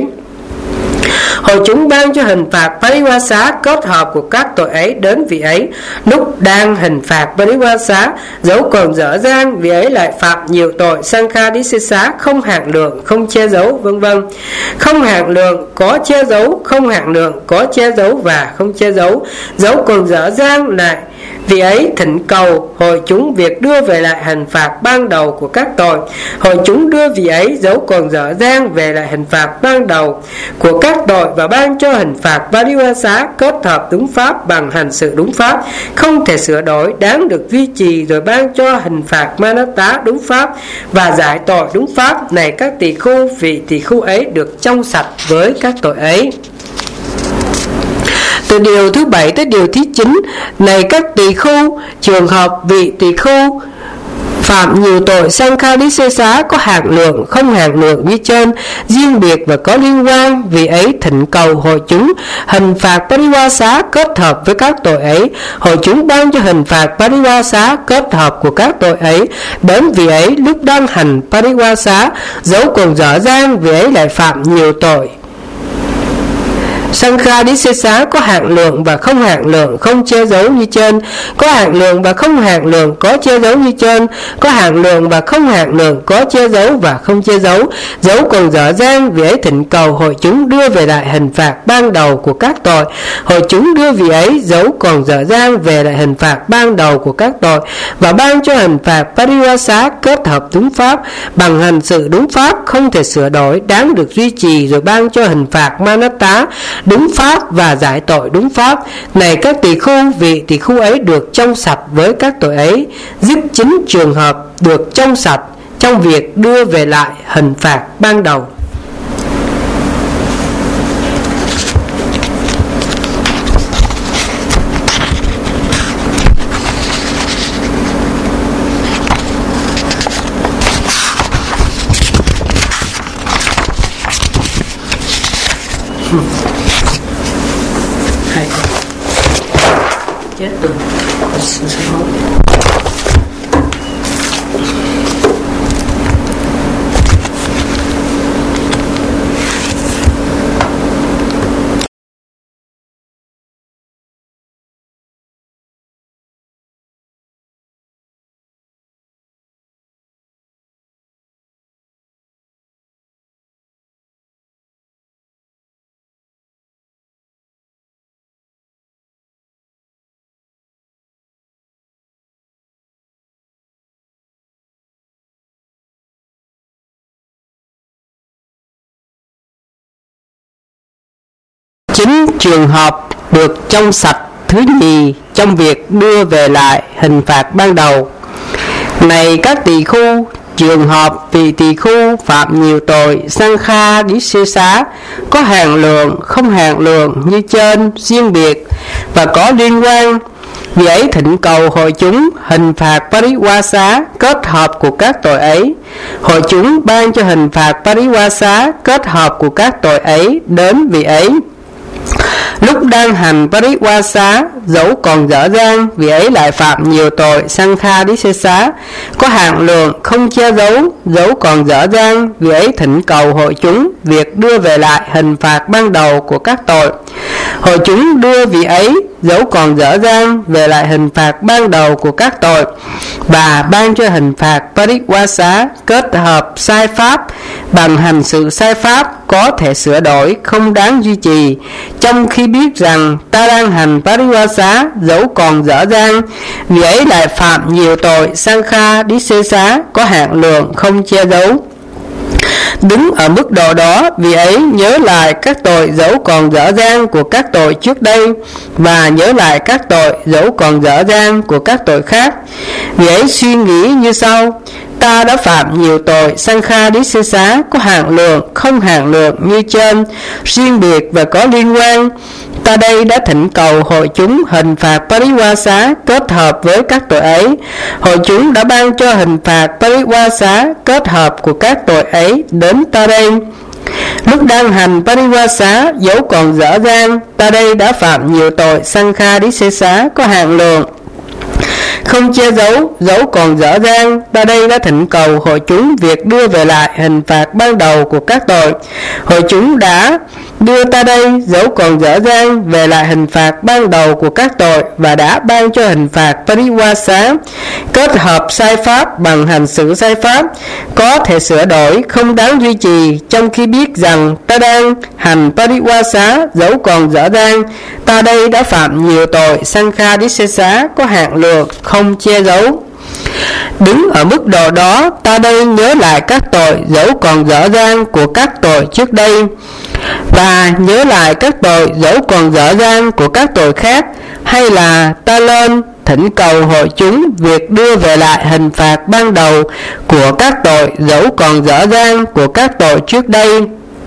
[SPEAKER 1] Hội chúng ban cho hình phạt Pariwasa kết hợp của các tội ấy đến vị ấy. Lúc đang hình phạt Pariwasa dẫu còn dở dang, vị ấy lại phạm nhiều tội Sankhadisesa, không hạn lượng, không che giấu, vân vân. Không hạn lượng, có che giấu, không hạn lượng, có che giấu và không che giấu, dẫu còn dở dang lại. Vì ấy thỉnh cầu hội chúng việc đưa về lại hình phạt ban đầu của các tội. Hội chúng đưa vị ấy dẫu còn dở dang về lại hình phạt ban đầu của các tội, và ban cho hình phạt Pariwasa kết hợp đúng pháp bằng hành sự đúng pháp, không thể sửa đổi, đáng được duy trì, rồi ban cho hình phạt Manatta đúng pháp và giải tội đúng pháp. Này các tỳ khưu, vị tỳ khưu ấy được trong sạch với các tội ấy. Từ điều thứ 7 tới điều thứ 9, này các tỳ khưu, trường hợp vị tỳ khưu phạm nhiều tội Sankhadisesa, có hạn lượng, không hạn lượng như trên, riêng biệt và có liên quan. Vì ấy thỉnh cầu hội chúng hình phạt Pariwasa kết hợp với các tội ấy. Hội chúng ban cho hình phạt Pariwasa kết hợp của các tội ấy đến vị ấy. Lúc đang hành Pariwasa dẫu còn dở dang, vị ấy lại phạm nhiều tội Sanghadisesa có hạn lượng và không hạn lượng, không che giấu như trên. Có hạn lượng và không hạn lượng, có che giấu như trên. Có hạn lượng và không hạn lượng, có che giấu và không che giấu. Dẫu còn dở dang, vì ấy thỉnh cầu hội chúng đưa về lại hình phạt ban đầu của các tội. Hội chúng đưa vì ấy dẫu còn dở dang về lại hình phạt ban đầu của các tội, và ban cho hình phạt Pariwasa kết hợp đúng pháp, bằng hành sự đúng pháp không thể sửa đổi, đáng được duy trì, rồi ban cho hình phạt Manatta đúng pháp và giải tội đúng pháp. Này các tỳ khưu, vị tỳ khưu ấy được trong sạch với các tội ấy, giúp chính trường hợp được trong sạch trong việc đưa về lại hình phạt ban đầu. Chết rồi. Chính trường hợp được trong sạch thứ nhì trong việc đưa về lại hình phạt ban đầu. Này các tỳ khưu, trường hợp vì tỳ khưu phạm nhiều tội Sanghadisesa có hạn lượng, không hạn lượng như trên, riêng biệt và có liên quan. Vì ấy thỉnh cầu hội chúng hình phạt Pariwasa kết hợp của các tội ấy. Hội chúng ban cho hình phạt Pariwasa kết hợp của các tội ấy đến vị ấy. Lúc đang hành Pariwasa, dẫu còn dở dang, vì ấy lại phạm nhiều tội Sanghadisesa có hạn lượng, không che giấu, dẫu còn dở dang, vì ấy thỉnh cầu hội chúng việc đưa về lại hình phạt ban đầu của các tội. Hội chúng đưa vị ấy dẫu còn dở dang về lại hình phạt ban đầu của các tội, và ban cho hình phạt Pariwasa kết hợp sai pháp, bằng hành sự sai pháp có thể sửa đổi, không đáng duy trì, trong khi biết rằng ta đang hành Pariwasa dẫu còn dở dang, vì ấy lại phạm nhiều tội Sanghadisesa có hạn lượng, không che giấu. Đứng ở mức độ đó, vì ấy nhớ lại các tội dẫu còn dở dang của các tội trước đây, và nhớ lại các tội dẫu còn dở dang của các tội khác. Vì ấy suy nghĩ như sau: ta đã phạm nhiều tội Sanghadisesa có hạn lượng, không hạn lượng như trên, riêng biệt và có liên quan. Ta đây đã thỉnh cầu hội chúng hình phạt Pariwasa kết hợp với các tội ấy. Hội chúng đã ban cho hình phạt Pariwasa kết hợp của các tội ấy đến ta đây. Lúc đang hành Pariwasa dẫu còn dở dang, ta đây đã phạm nhiều tội Sanghadisesa có hạn lượng, không che giấu, dẫu còn dở dang. Ta đây đã thỉnh cầu hội chúng việc đưa về lại hình phạt ban đầu của các tội. Hội chúng đã đưa ta đây dẫu còn dở dang về lại hình phạt ban đầu của các tội, và đã ban cho hình phạt Pariwasa kết hợp sai pháp, bằng hành xử sai pháp có thể sửa đổi, không đáng duy trì, trong khi biết rằng ta đang hành Pariwasa dẫu còn dở dang. Ta đây đã phạm nhiều tội Sanghadisesa có hạn lượng, không che giấu. Đứng ở mức độ đó, ta đây nhớ lại các tội dẫu còn dở dang của các tội trước đây, và nhớ lại các tội dẫu còn dở dang của các tội khác. Hay là ta lên thỉnh cầu hội chúng việc đưa về lại hình phạt ban đầu của các tội dẫu còn dở dang của các tội trước đây,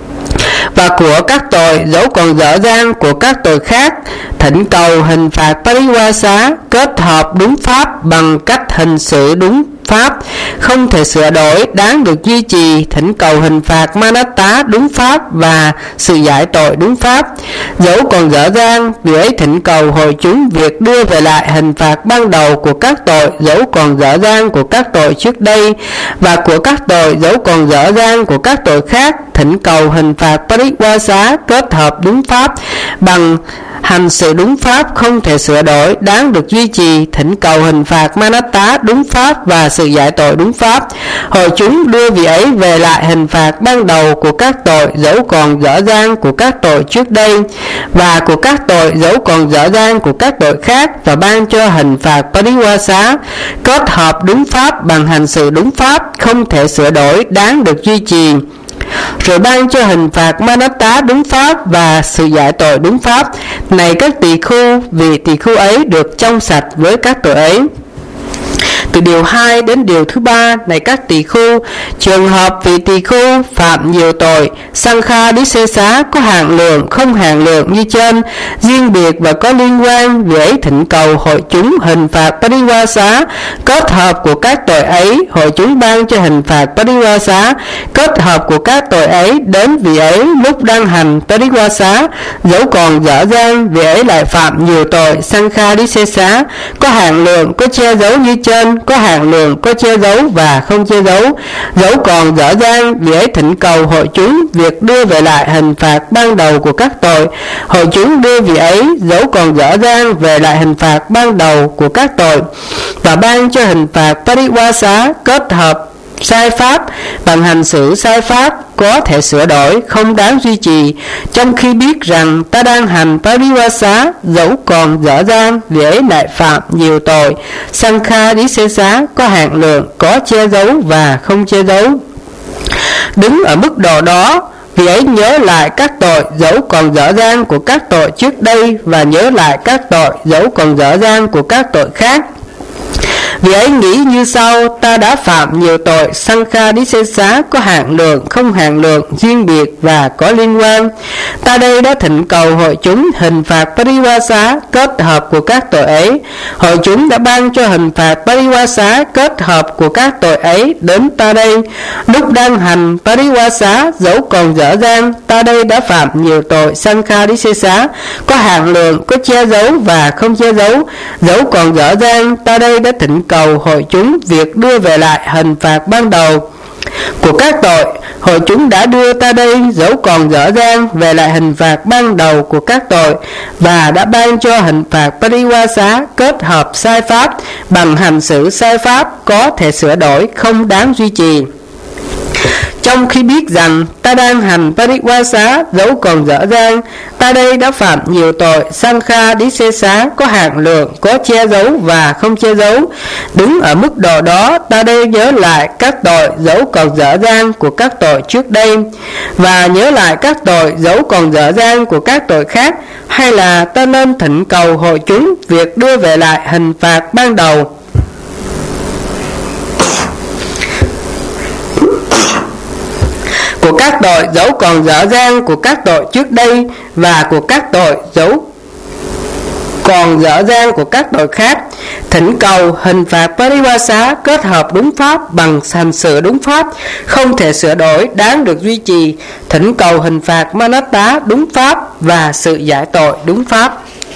[SPEAKER 1] và của các tội dẫu còn dở dang của các tội khác. Thỉnh cầu hình phạt Pariwasa kết hợp đúng pháp bằng cách hành xử đúng pháp, không thể sửa đổi, đáng được duy trì, thỉnh cầu hình phạt Manatta đúng pháp và sự giải tội đúng pháp. Dẫu còn dở dang, vì ấy thỉnh cầu hội chúng việc đưa về lại hình phạt ban đầu của các tội dẫu còn dở dang của các tội trước đây, và của các tội dẫu còn dở dang của các tội khác, thỉnh cầu hình phạt Parivasa kết hợp đúng pháp bằng hành sự đúng pháp, không thể sửa đổi, đáng được duy trì, thỉnh cầu hình phạt Manatta đúng pháp và sự giải tội đúng pháp. Hội chúng đưa vị ấy về lại hình phạt ban đầu của các tội dẫu còn dở dang của các tội trước đây, và của các tội dẫu còn dở dang của các tội khác, và ban cho hình phạt Parivasa kết hợp đúng pháp bằng hành sự đúng pháp, không thể sửa đổi, đáng được duy trì, rồi ban cho hình phạt Manatta đúng pháp và sự giải tội đúng pháp. Này các tỳ khưu, vì tỳ khưu ấy được trong sạch với các tội ấy. Từ điều 2 đến điều thứ 3, này các tỳ khưu, trường hợp vị tỳ khưu phạm nhiều tội, Sankha Đí Xê Xá có hạn lượng, không hạn lượng như trên, riêng biệt và có liên quan, vì ấy thỉnh cầu hội chúng hình phạt Parivasa kết hợp của các tội ấy. Hội chúng ban cho hình phạt Parivasa kết hợp của các tội ấy đến vị ấy lúc đang hành Parivasa, dẫu còn dở dang, vị ấy lại phạm nhiều tội, Sankha Đí Xê Xá có hạn lượng, có che giấu như trên, có hạn lượng, có che giấu và không che giấu, dẫu còn dở dang, vì ấy thỉnh cầu hội chúng việc đưa về lại hình phạt ban đầu của các tội. Hội chúng đưa vị ấy dẫu còn dở dang về lại hình phạt ban đầu của các tội, và ban cho hình phạt Parivasa kết hợp sai pháp bằng hành xử sai pháp, có thể sửa đổi, không đáng duy trì, trong khi biết rằng ta đang hành Parivasa dẫu còn dở dang, vì ấy lại phạm nhiều tội, Sankha Đí Xê Xá có hạn lượng, có che giấu và không che giấu. Đứng ở mức độ đó, vì ấy nhớ lại các tội dẫu còn dở dang của các tội trước đây, và nhớ lại các tội dẫu còn dở dang của các tội khác. Vì ấy nghĩ như sau: ta đã phạm nhiều tội Sankha Đí Xê Xá có hạn lượng, không hạn lượng, riêng biệt và có liên quan. Ta đây đã thỉnh cầu hội chúng hình phạt Parivasa kết hợp của các tội ấy. Hội chúng đã ban cho hình phạt Parivasa kết hợp của các tội ấy đến ta đây. Lúc đang hành Parivasa dẫu còn dở dang, ta đây đã phạm nhiều tội Sankha Đí Xê Xá có hạn lượng, có che giấu và không che giấu. Dẫu còn dở dang, ta đây đã thỉnh cầu hội chúng việc đưa về lại hình phạt ban đầu của các tội. Hội chúng đã đưa ta đây dẫu còn dở dang về lại hình phạt ban đầu của các tội, và đã ban cho hình phạt Parivasa kết hợp sai pháp bằng hành xử sai pháp, có thể sửa đổi, không đáng duy trì. Trong khi biết rằng ta đang hành Parivasa dẫu còn dở dang, ta đây đã phạm nhiều tội Sankha Đí Xê Xá có hạn lượng, có che giấu và không che giấu. Đứng ở mức độ đó, ta đây nhớ lại các tội dẫu còn dở dang của các tội trước đây, và nhớ lại các tội dẫu còn dở dang của các tội khác. Hay là ta nên thỉnh cầu hội chúng việc đưa về lại hình phạt ban đầu của các tội dẫu còn dở dang của các tội trước đây, và của các tội dẫu còn dở dang của các tội khác. Thỉnh cầu hình phạt Parivasa kết hợp đúng pháp bằng hành xử đúng pháp, không thể sửa đổi, đáng được duy trì. Thỉnh cầu hình phạt Manatta đúng pháp và sự giải tội đúng pháp.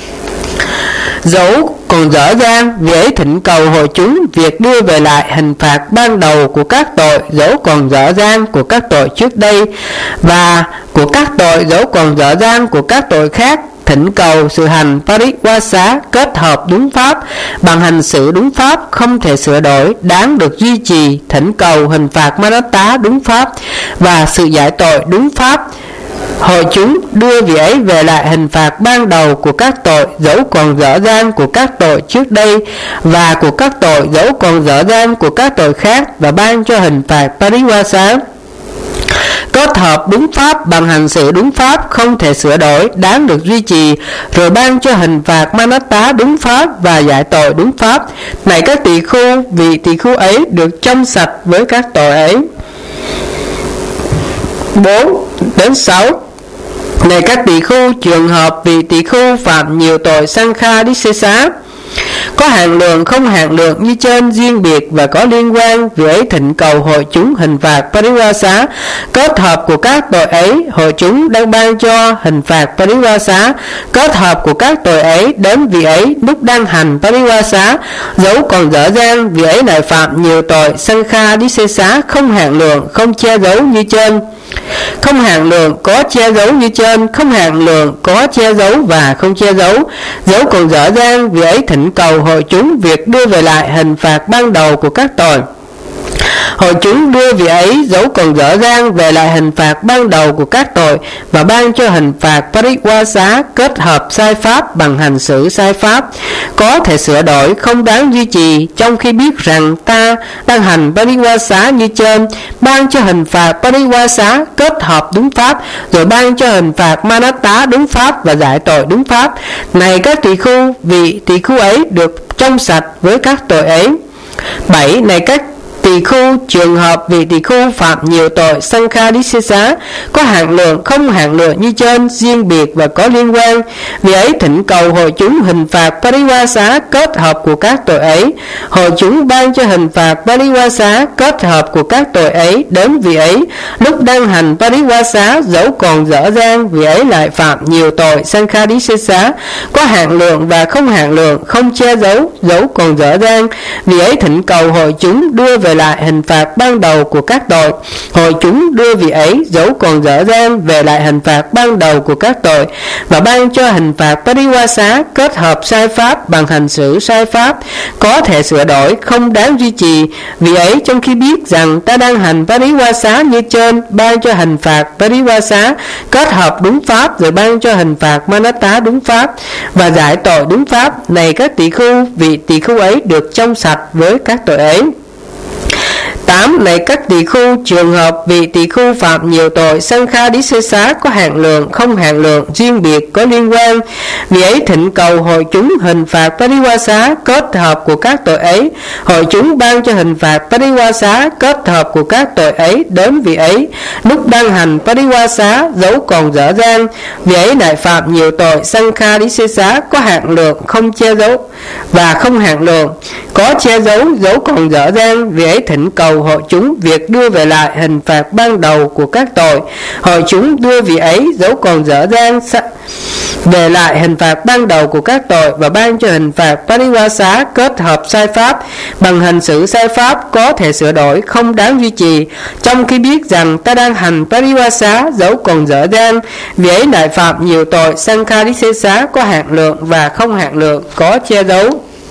[SPEAKER 1] Dẫu còn dở dang, vì ấy thỉnh cầu hội chúng việc đưa về lại hình phạt ban đầu của các tội dẫu còn dở dang của các tội trước đây, và của các tội dẫu còn dở dang của các tội khác. Thỉnh cầu sự hành Parivasa kết hợp đúng pháp bằng hành xử đúng pháp, không thể sửa đổi, đáng được duy trì. Thỉnh cầu hình phạt Manatta đúng pháp và sự giải tội đúng pháp. Hội chúng đưa vị ấy về lại hình phạt ban đầu của các tội dẫu còn dở dang của các tội trước đây, và của các tội dẫu còn dở dang của các tội khác, và ban cho hình phạt Parivasa kết hợp đúng pháp bằng hành xử đúng pháp, không thể sửa đổi, đáng được duy trì, rồi ban cho hình phạt Manatta đúng pháp và giải tội đúng pháp. Này các tỳ khưu, vì tỳ khưu ấy được trong sạch với các tội ấy. 4 đến 6. Này các tỳ khưu, trường hợp vì tỳ khưu phạm nhiều tội Sankha Đí Xê Xá, có hạn lượng không hạn lượng như trên, riêng biệt và có liên quan. Vì ấy thỉnh cầu hội chúng hình phạt Pariwasa kết hợp của các tội ấy. Hội chúng đang ban cho hình phạt Pariwasa kết hợp của các tội ấy đến vị ấy lúc đang hành Pariwasa, dẫu còn dở dang. Vì ấy lại phạm nhiều tội Sankha Disesa không hạn lượng, không che giấu như trên. Không hạn lượng có che giấu như trên, không hạn lượng có che giấu và không che giấu, dẫu còn dở dang. Vì ấy thỉnh cầu hội chúng việc đưa về lại hình phạt ban đầu của các tội. Hội chúng đưa vị ấy dẫu còn dở dang về lại hình phạt ban đầu của các tội và ban cho hình phạt Pariwasa kết hợp sai pháp bằng hành xử sai pháp, có thể sửa đổi, không đáng duy trì, trong khi biết rằng ta đang hành Pariwasa như trên. Ban cho hình phạt Pariwasa kết hợp đúng pháp, rồi ban cho hình phạt Manatta đúng pháp và giải tội đúng pháp. Này các tỳ khu, vị tỳ khu ấy được trong sạch với các tội ấy. 7. Này các tỳ khu, trường hợp vị tỳ khu phạm nhiều tội Sankha Disesa có hạn lượng không hạn lượng như trên, riêng biệt và có liên quan. Vì ấy thỉnh cầu hội chúng hình phạt Pariwasa kết hợp của các tội ấy. Hội chúng ban cho hình phạt Pariwasa kết hợp của các tội ấy đến vị ấy lúc đang hành Pariwasa, dẫu còn dở dang. Vì ấy lại phạm nhiều tội Sankha Disesa có hạn lượng và không hạn lượng, không che giấu, dẫu còn dở dang. Vì ấy thỉnh cầu hội chúng đưa về lại hình phạt ban đầu của các tội. Hội chúng đưa vị ấy dẫu còn dở dang về lại hình phạt ban đầu của các tội và ban cho hình phạt Pariwasa kết hợp sai pháp bằng hành xử sai pháp, có thể sửa đổi, không đáng duy trì. Vì ấy trong khi biết rằng ta đang hành Pariwasa như trên, ban cho hình phạt Pariwasa kết hợp đúng pháp, rồi ban cho hình phạt Manatta đúng pháp và giải tội đúng pháp. Này các tỳ khu, vị tỳ khu ấy được trong sạch với các tội ấy. 8. Này các tỳ khu, trường hợp vị tỳ khu phạm nhiều tội Sankha Disesa có hạn lượng không hạn lượng, riêng biệt có liên quan. Vì ấy thỉnh cầu hội chúng hình phạt Pariwasa kết hợp của các tội ấy. Hội chúng ban cho hình phạt Pariwasa kết hợp của các tội ấy đến vị ấy lúc đang hành Pariwasa, dẫu còn dở dang. Vì ấy lại phạm nhiều tội Sankha Disesa có hạn lượng không che giấu và không hạn lượng, có che giấu, dẫu còn dở dang. Vì ấy thỉnh cầu hội chúng việc đưa về lại hình phạt ban đầu của các tội. Hội chúng đưa vị ấy dẫu còn dở dang về lại hình phạt ban đầu của các tội và ban cho hình phạt Pariwasa kết hợp sai pháp bằng hành xử sai pháp, có thể sửa đổi, không đáng duy trì, trong khi biết rằng ta đang hành Pariwasa dẫu còn dở dang. Vì ấy lại phạm nhiều tội Sankha Disesa có hạn lượng và không hạn lượng, có che giấu.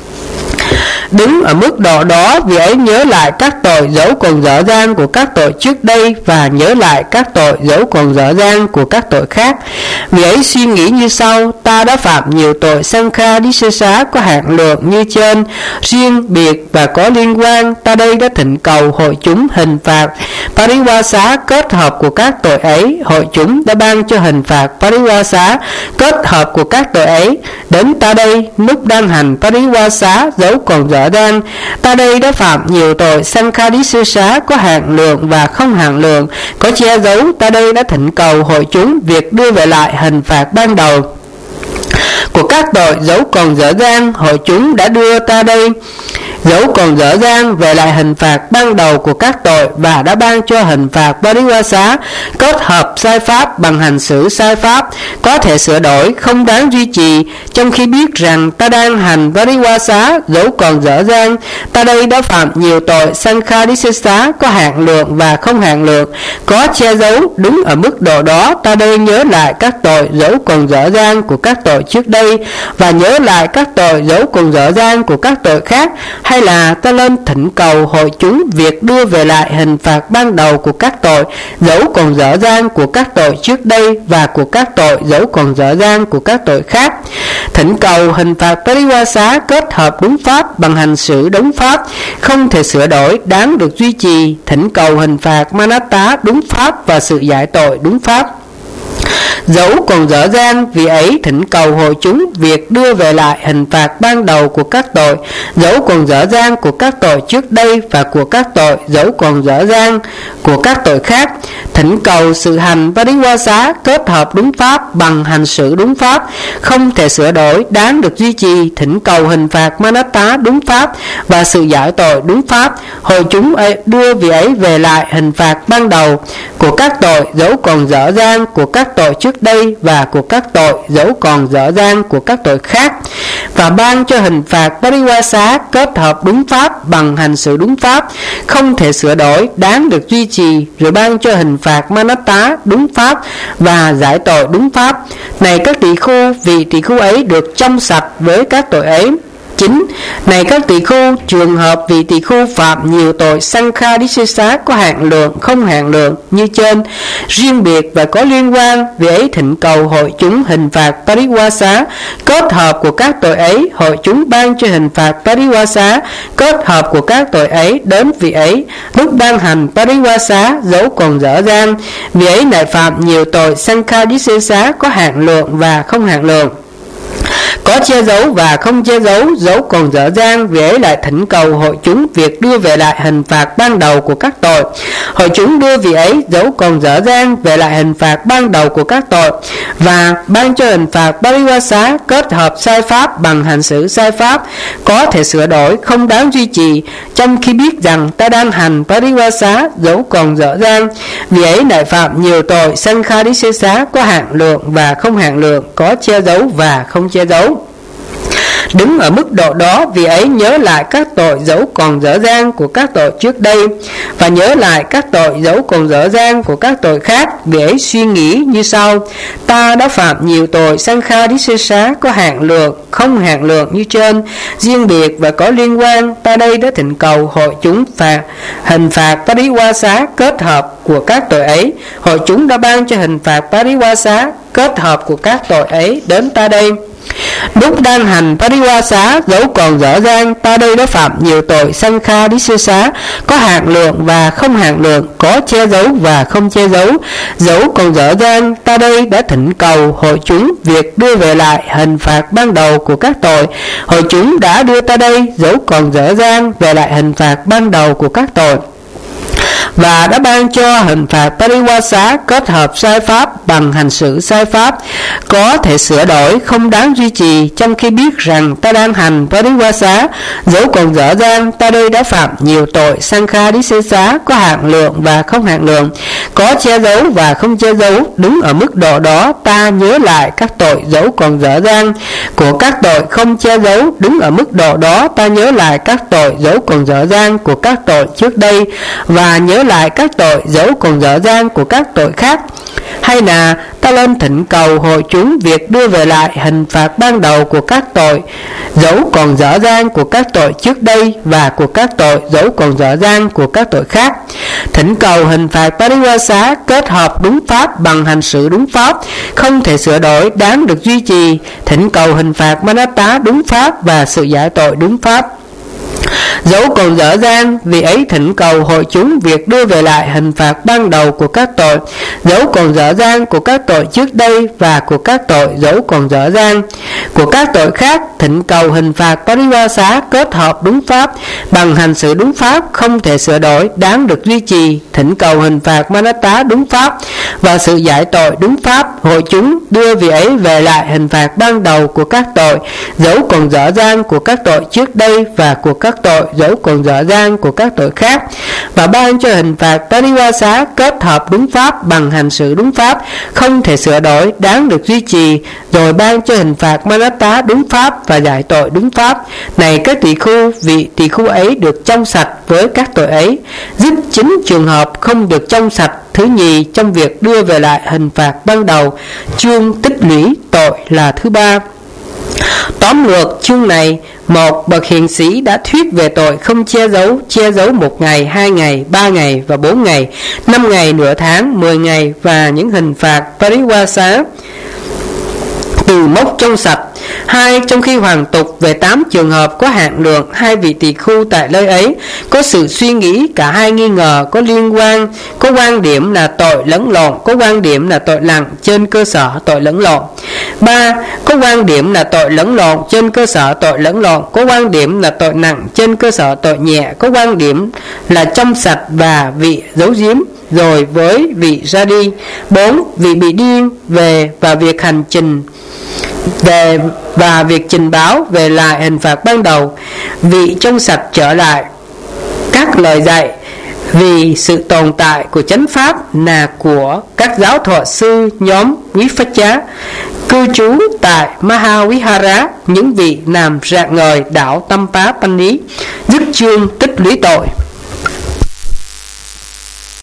[SPEAKER 1] Đứng ở mức độ đó, vì ấy nhớ lại các tội dẫu còn dở dang của các tội trước đây và nhớ lại các tội dẫu còn dở dang của các tội khác. Vì ấy suy nghĩ như sau: ta đã phạm nhiều tội Sankha Disesa có hạn lượng như trên, riêng biệt và có liên quan. Ta đây đã thỉnh cầu hội chúng hình phạt Pariwasa kết hợp của các tội ấy. Hội chúng đã ban cho hình phạt Pariwasa kết hợp của các tội ấy đến ta đây lúc đang hành Pariwasa dẫu còn dở dang. Ta đây đã phạm nhiều tội Sankha Disesa có hạn lượng và không hạn lượng, có che giấu. Ta đây đã thỉnh cầu hội chúng việc đưa về lại hình phạt ban đầu của các tội dẫu còn dở dang. Hội chúng đã đưa ta đây dẫu còn dở dang về lại hình phạt ban đầu của các tội và đã ban cho hình phạt Pariwasa kết hợp sai pháp bằng hành xử sai pháp, có thể sửa đổi, không đáng duy trì, trong khi biết rằng ta đang hành Pariwasa dẫu còn dở dang. Ta đây đã phạm nhiều tội Sankha Disesa có hạn lượng và không hạn lượng, có che giấu. Đúng ở mức độ đó, ta đây nhớ lại các tội dẫu còn dở dang của các tội trước đây và nhớ lại các tội dẫu còn dở dang của các tội khác. Hay là ta lên thỉnh cầu hội chúng việc đưa về lại hình phạt ban đầu của các tội dẫu còn dở dang của các tội trước đây và của các tội dẫu còn dở dang của các tội khác. Thỉnh cầu hình phạt Pariwasa kết hợp đúng pháp bằng hành xử đúng pháp, không thể sửa đổi, đáng được duy trì. Thỉnh cầu hình phạt Manatta đúng pháp và sự giải tội đúng pháp. Dẫu còn dở dang, vì ấy thỉnh cầu hội chúng việc đưa về lại hình phạt ban đầu của các tội, dẫu còn dở dang của các tội trước đây và của các tội dẫu còn dở dang của các tội khác. Thỉnh cầu sự hành Pariwasa kết hợp đúng pháp bằng hành xử đúng pháp, không thể sửa đổi, đáng được duy trì. Thỉnh cầu hình phạt Manatta đúng pháp và sự giải tội đúng pháp. Hội chúng đưa vị ấy về lại hình phạt ban đầu của các tội dẫu còn dở dang của các tội trước đây và của các tội dẫu còn dở dang của các tội khác, và ban cho hình phạt Pariwasa kết hợp đúng pháp bằng hành xử đúng pháp, không thể sửa đổi, đáng được duy trì. Rồi ban cho hình phạt Manatta đúng pháp và giải tội đúng pháp. Này các tỳ khưu, vị tỳ khưu ấy được trong sạch với các tội ấy. 9. Này các tỳ khưu, trường hợp vị tỳ khưu phạm nhiều tội Sankhadisesa có hạn lượng, không hạn lượng như trên, riêng biệt và có liên quan, vì ấy thỉnh cầu hội chúng hình phạt Pariwasa kết hợp của các tội ấy. Hội chúng ban cho hình phạt Pariwasa kết hợp của các tội ấy đến vị ấy lúc đang hành Pariwasa dẫu còn dở dang. Vì ấy lại phạm nhiều tội Sankhadisesa có hạn lượng và không hạn lượng, có che giấu và không che giấu, dẫu còn dở dang. Vì ấy lại thỉnh cầu hội chúng việc đưa về lại hình phạt ban đầu của các tội. Hội chúng đưa vị ấy dẫu còn dở dang về lại hình phạt ban đầu của các tội, và ban cho hình phạt Pariwasa kết hợp sai pháp bằng hành xử sai pháp, có thể sửa đổi, không đáng duy trì, trong khi biết rằng ta đang hành Pariwasa dẫu còn dở dang. Vì ấy lại phạm nhiều tội Sankhadisesa có hạn lượng và không hạn lượng, có che giấu và không che giấu. Đứng ở mức độ đó, vì ấy nhớ lại các tội dẫu còn dở dang của các tội trước đây, và nhớ lại các tội dẫu còn dở dang của các tội khác. Vì ấy suy nghĩ như sau: ta đã phạm nhiều tội Sankhadisesa có hạn lượng, không hạn lượng như trên, riêng biệt và có liên quan. Ta đây đã thỉnh cầu hội chúng hình phạt Pariwasa kết hợp của các tội ấy. Hội chúng đã ban cho hình phạt Pariwasa kết hợp của các tội ấy đến ta đây. Lúc đang hành Pariwasa dẫu còn dở dang, ta đây đã phạm nhiều tội Sankhadisesa có hạn lượng và không hạn lượng, có che giấu và không che giấu. Dẫu còn dở dang, ta đây đã thỉnh cầu hội chúng việc đưa về lại hình phạt ban đầu của các tội. Hội chúng đã đưa ta đây dẫu còn dở dang về lại hình phạt ban đầu của các tội, và đã ban cho hình phạt Pariwasa kết hợp sai pháp bằng hành xử sai pháp, có thể sửa đổi, không đáng duy trì, trong khi biết rằng ta đang hành Pariwasa dẫu còn dở dang. Ta đây đã phạm nhiều tội Sankhadisesa có hạn lượng và không hạn lượng, có che giấu và không che giấu. Đứng ở mức độ đó, ta nhớ lại các tội dẫu còn dở dang của các tội không che giấu. Đứng ở mức độ đó, ta nhớ lại các tội dẫu còn dở dang của các tội trước đây, và nhớ lại các tội dẫu còn dở dang của các tội khác. Hay là ta lên thỉnh cầu hội chúng việc đưa về lại hình phạt ban đầu của các tội dẫu còn dở dang của các tội trước đây và của các tội dẫu còn dở dang của các tội khác. Thỉnh cầu hình phạt Pariwasa kết hợp đúng pháp bằng hành xử đúng pháp, không thể sửa đổi, đáng được duy trì. Thỉnh cầu hình phạt Manatta đúng pháp và sự giải tội đúng pháp. Dẫu còn dở dang, vì ấy thỉnh cầu hội chúng việc đưa về lại hình phạt ban đầu của các tội dẫu còn dở dang của các tội trước đây và của các tội dẫu còn dở dang của các tội khác. Thỉnh cầu hình phạt Pariwasa kết hợp đúng pháp bằng hành xử đúng pháp, không thể sửa đổi, đáng được duy trì. Thỉnh cầu hình phạt Manatta đúng pháp và sự giải tội đúng pháp. Hội chúng đưa vị ấy về lại hình phạt ban đầu của các tội dẫu còn dở dang của các tội trước đây và của các tội dẫu còn dở dang của các tội khác, và ban cho hình phạt Pariwasa kết hợp đúng pháp bằng hành xử đúng pháp, không thể sửa đổi, đáng được duy trì. Rồi ban cho hình phạt Manatta đúng pháp và giải tội đúng pháp. Này các tỳ khưu, vị tỳ khưu ấy được trong sạch với các tội ấy. Dứt 9 trường hợp không được trong sạch thứ nhì trong việc đưa về lại hình phạt ban đầu. Chương tích lũy tội là thứ ba. Tóm lược chương này: 1. Bậc hiền sĩ đã thuyết về tội không che giấu 1 ngày, 2 ngày, 3 ngày và 4 ngày, 5 ngày, nửa tháng, 10 ngày và những hình phạt Pariwasa từ mốc trong sạch. 2. Trong khi hoàn tục về 8 trường hợp có hạn lượng, 2 vị tỳ khưu tại nơi ấy có sự suy nghĩ, cả hai nghi ngờ, có liên quan, có quan điểm là tội lẫn lộn, có quan điểm là tội nặng trên cơ sở tội lẫn lộn. 3. Có quan điểm là tội lẫn lộn trên cơ sở tội lẫn lộn, có quan điểm là tội nặng trên cơ sở tội nhẹ, có quan điểm là trong sạch và vị giấu giếm rồi với vị ra đi. 4. Vị bị điên về và việc hành trình về và việc trình báo về lại hình phạt ban đầu. Vị trong sạch trở lại các lời dạy vì sự tồn tại của chánh pháp là của các giáo thọ sư nhóm quý phách chá cư trú tại Mahavihara, những vị làm rạng ngời đạo Tampa Pani, dứt chương tích lũy tội.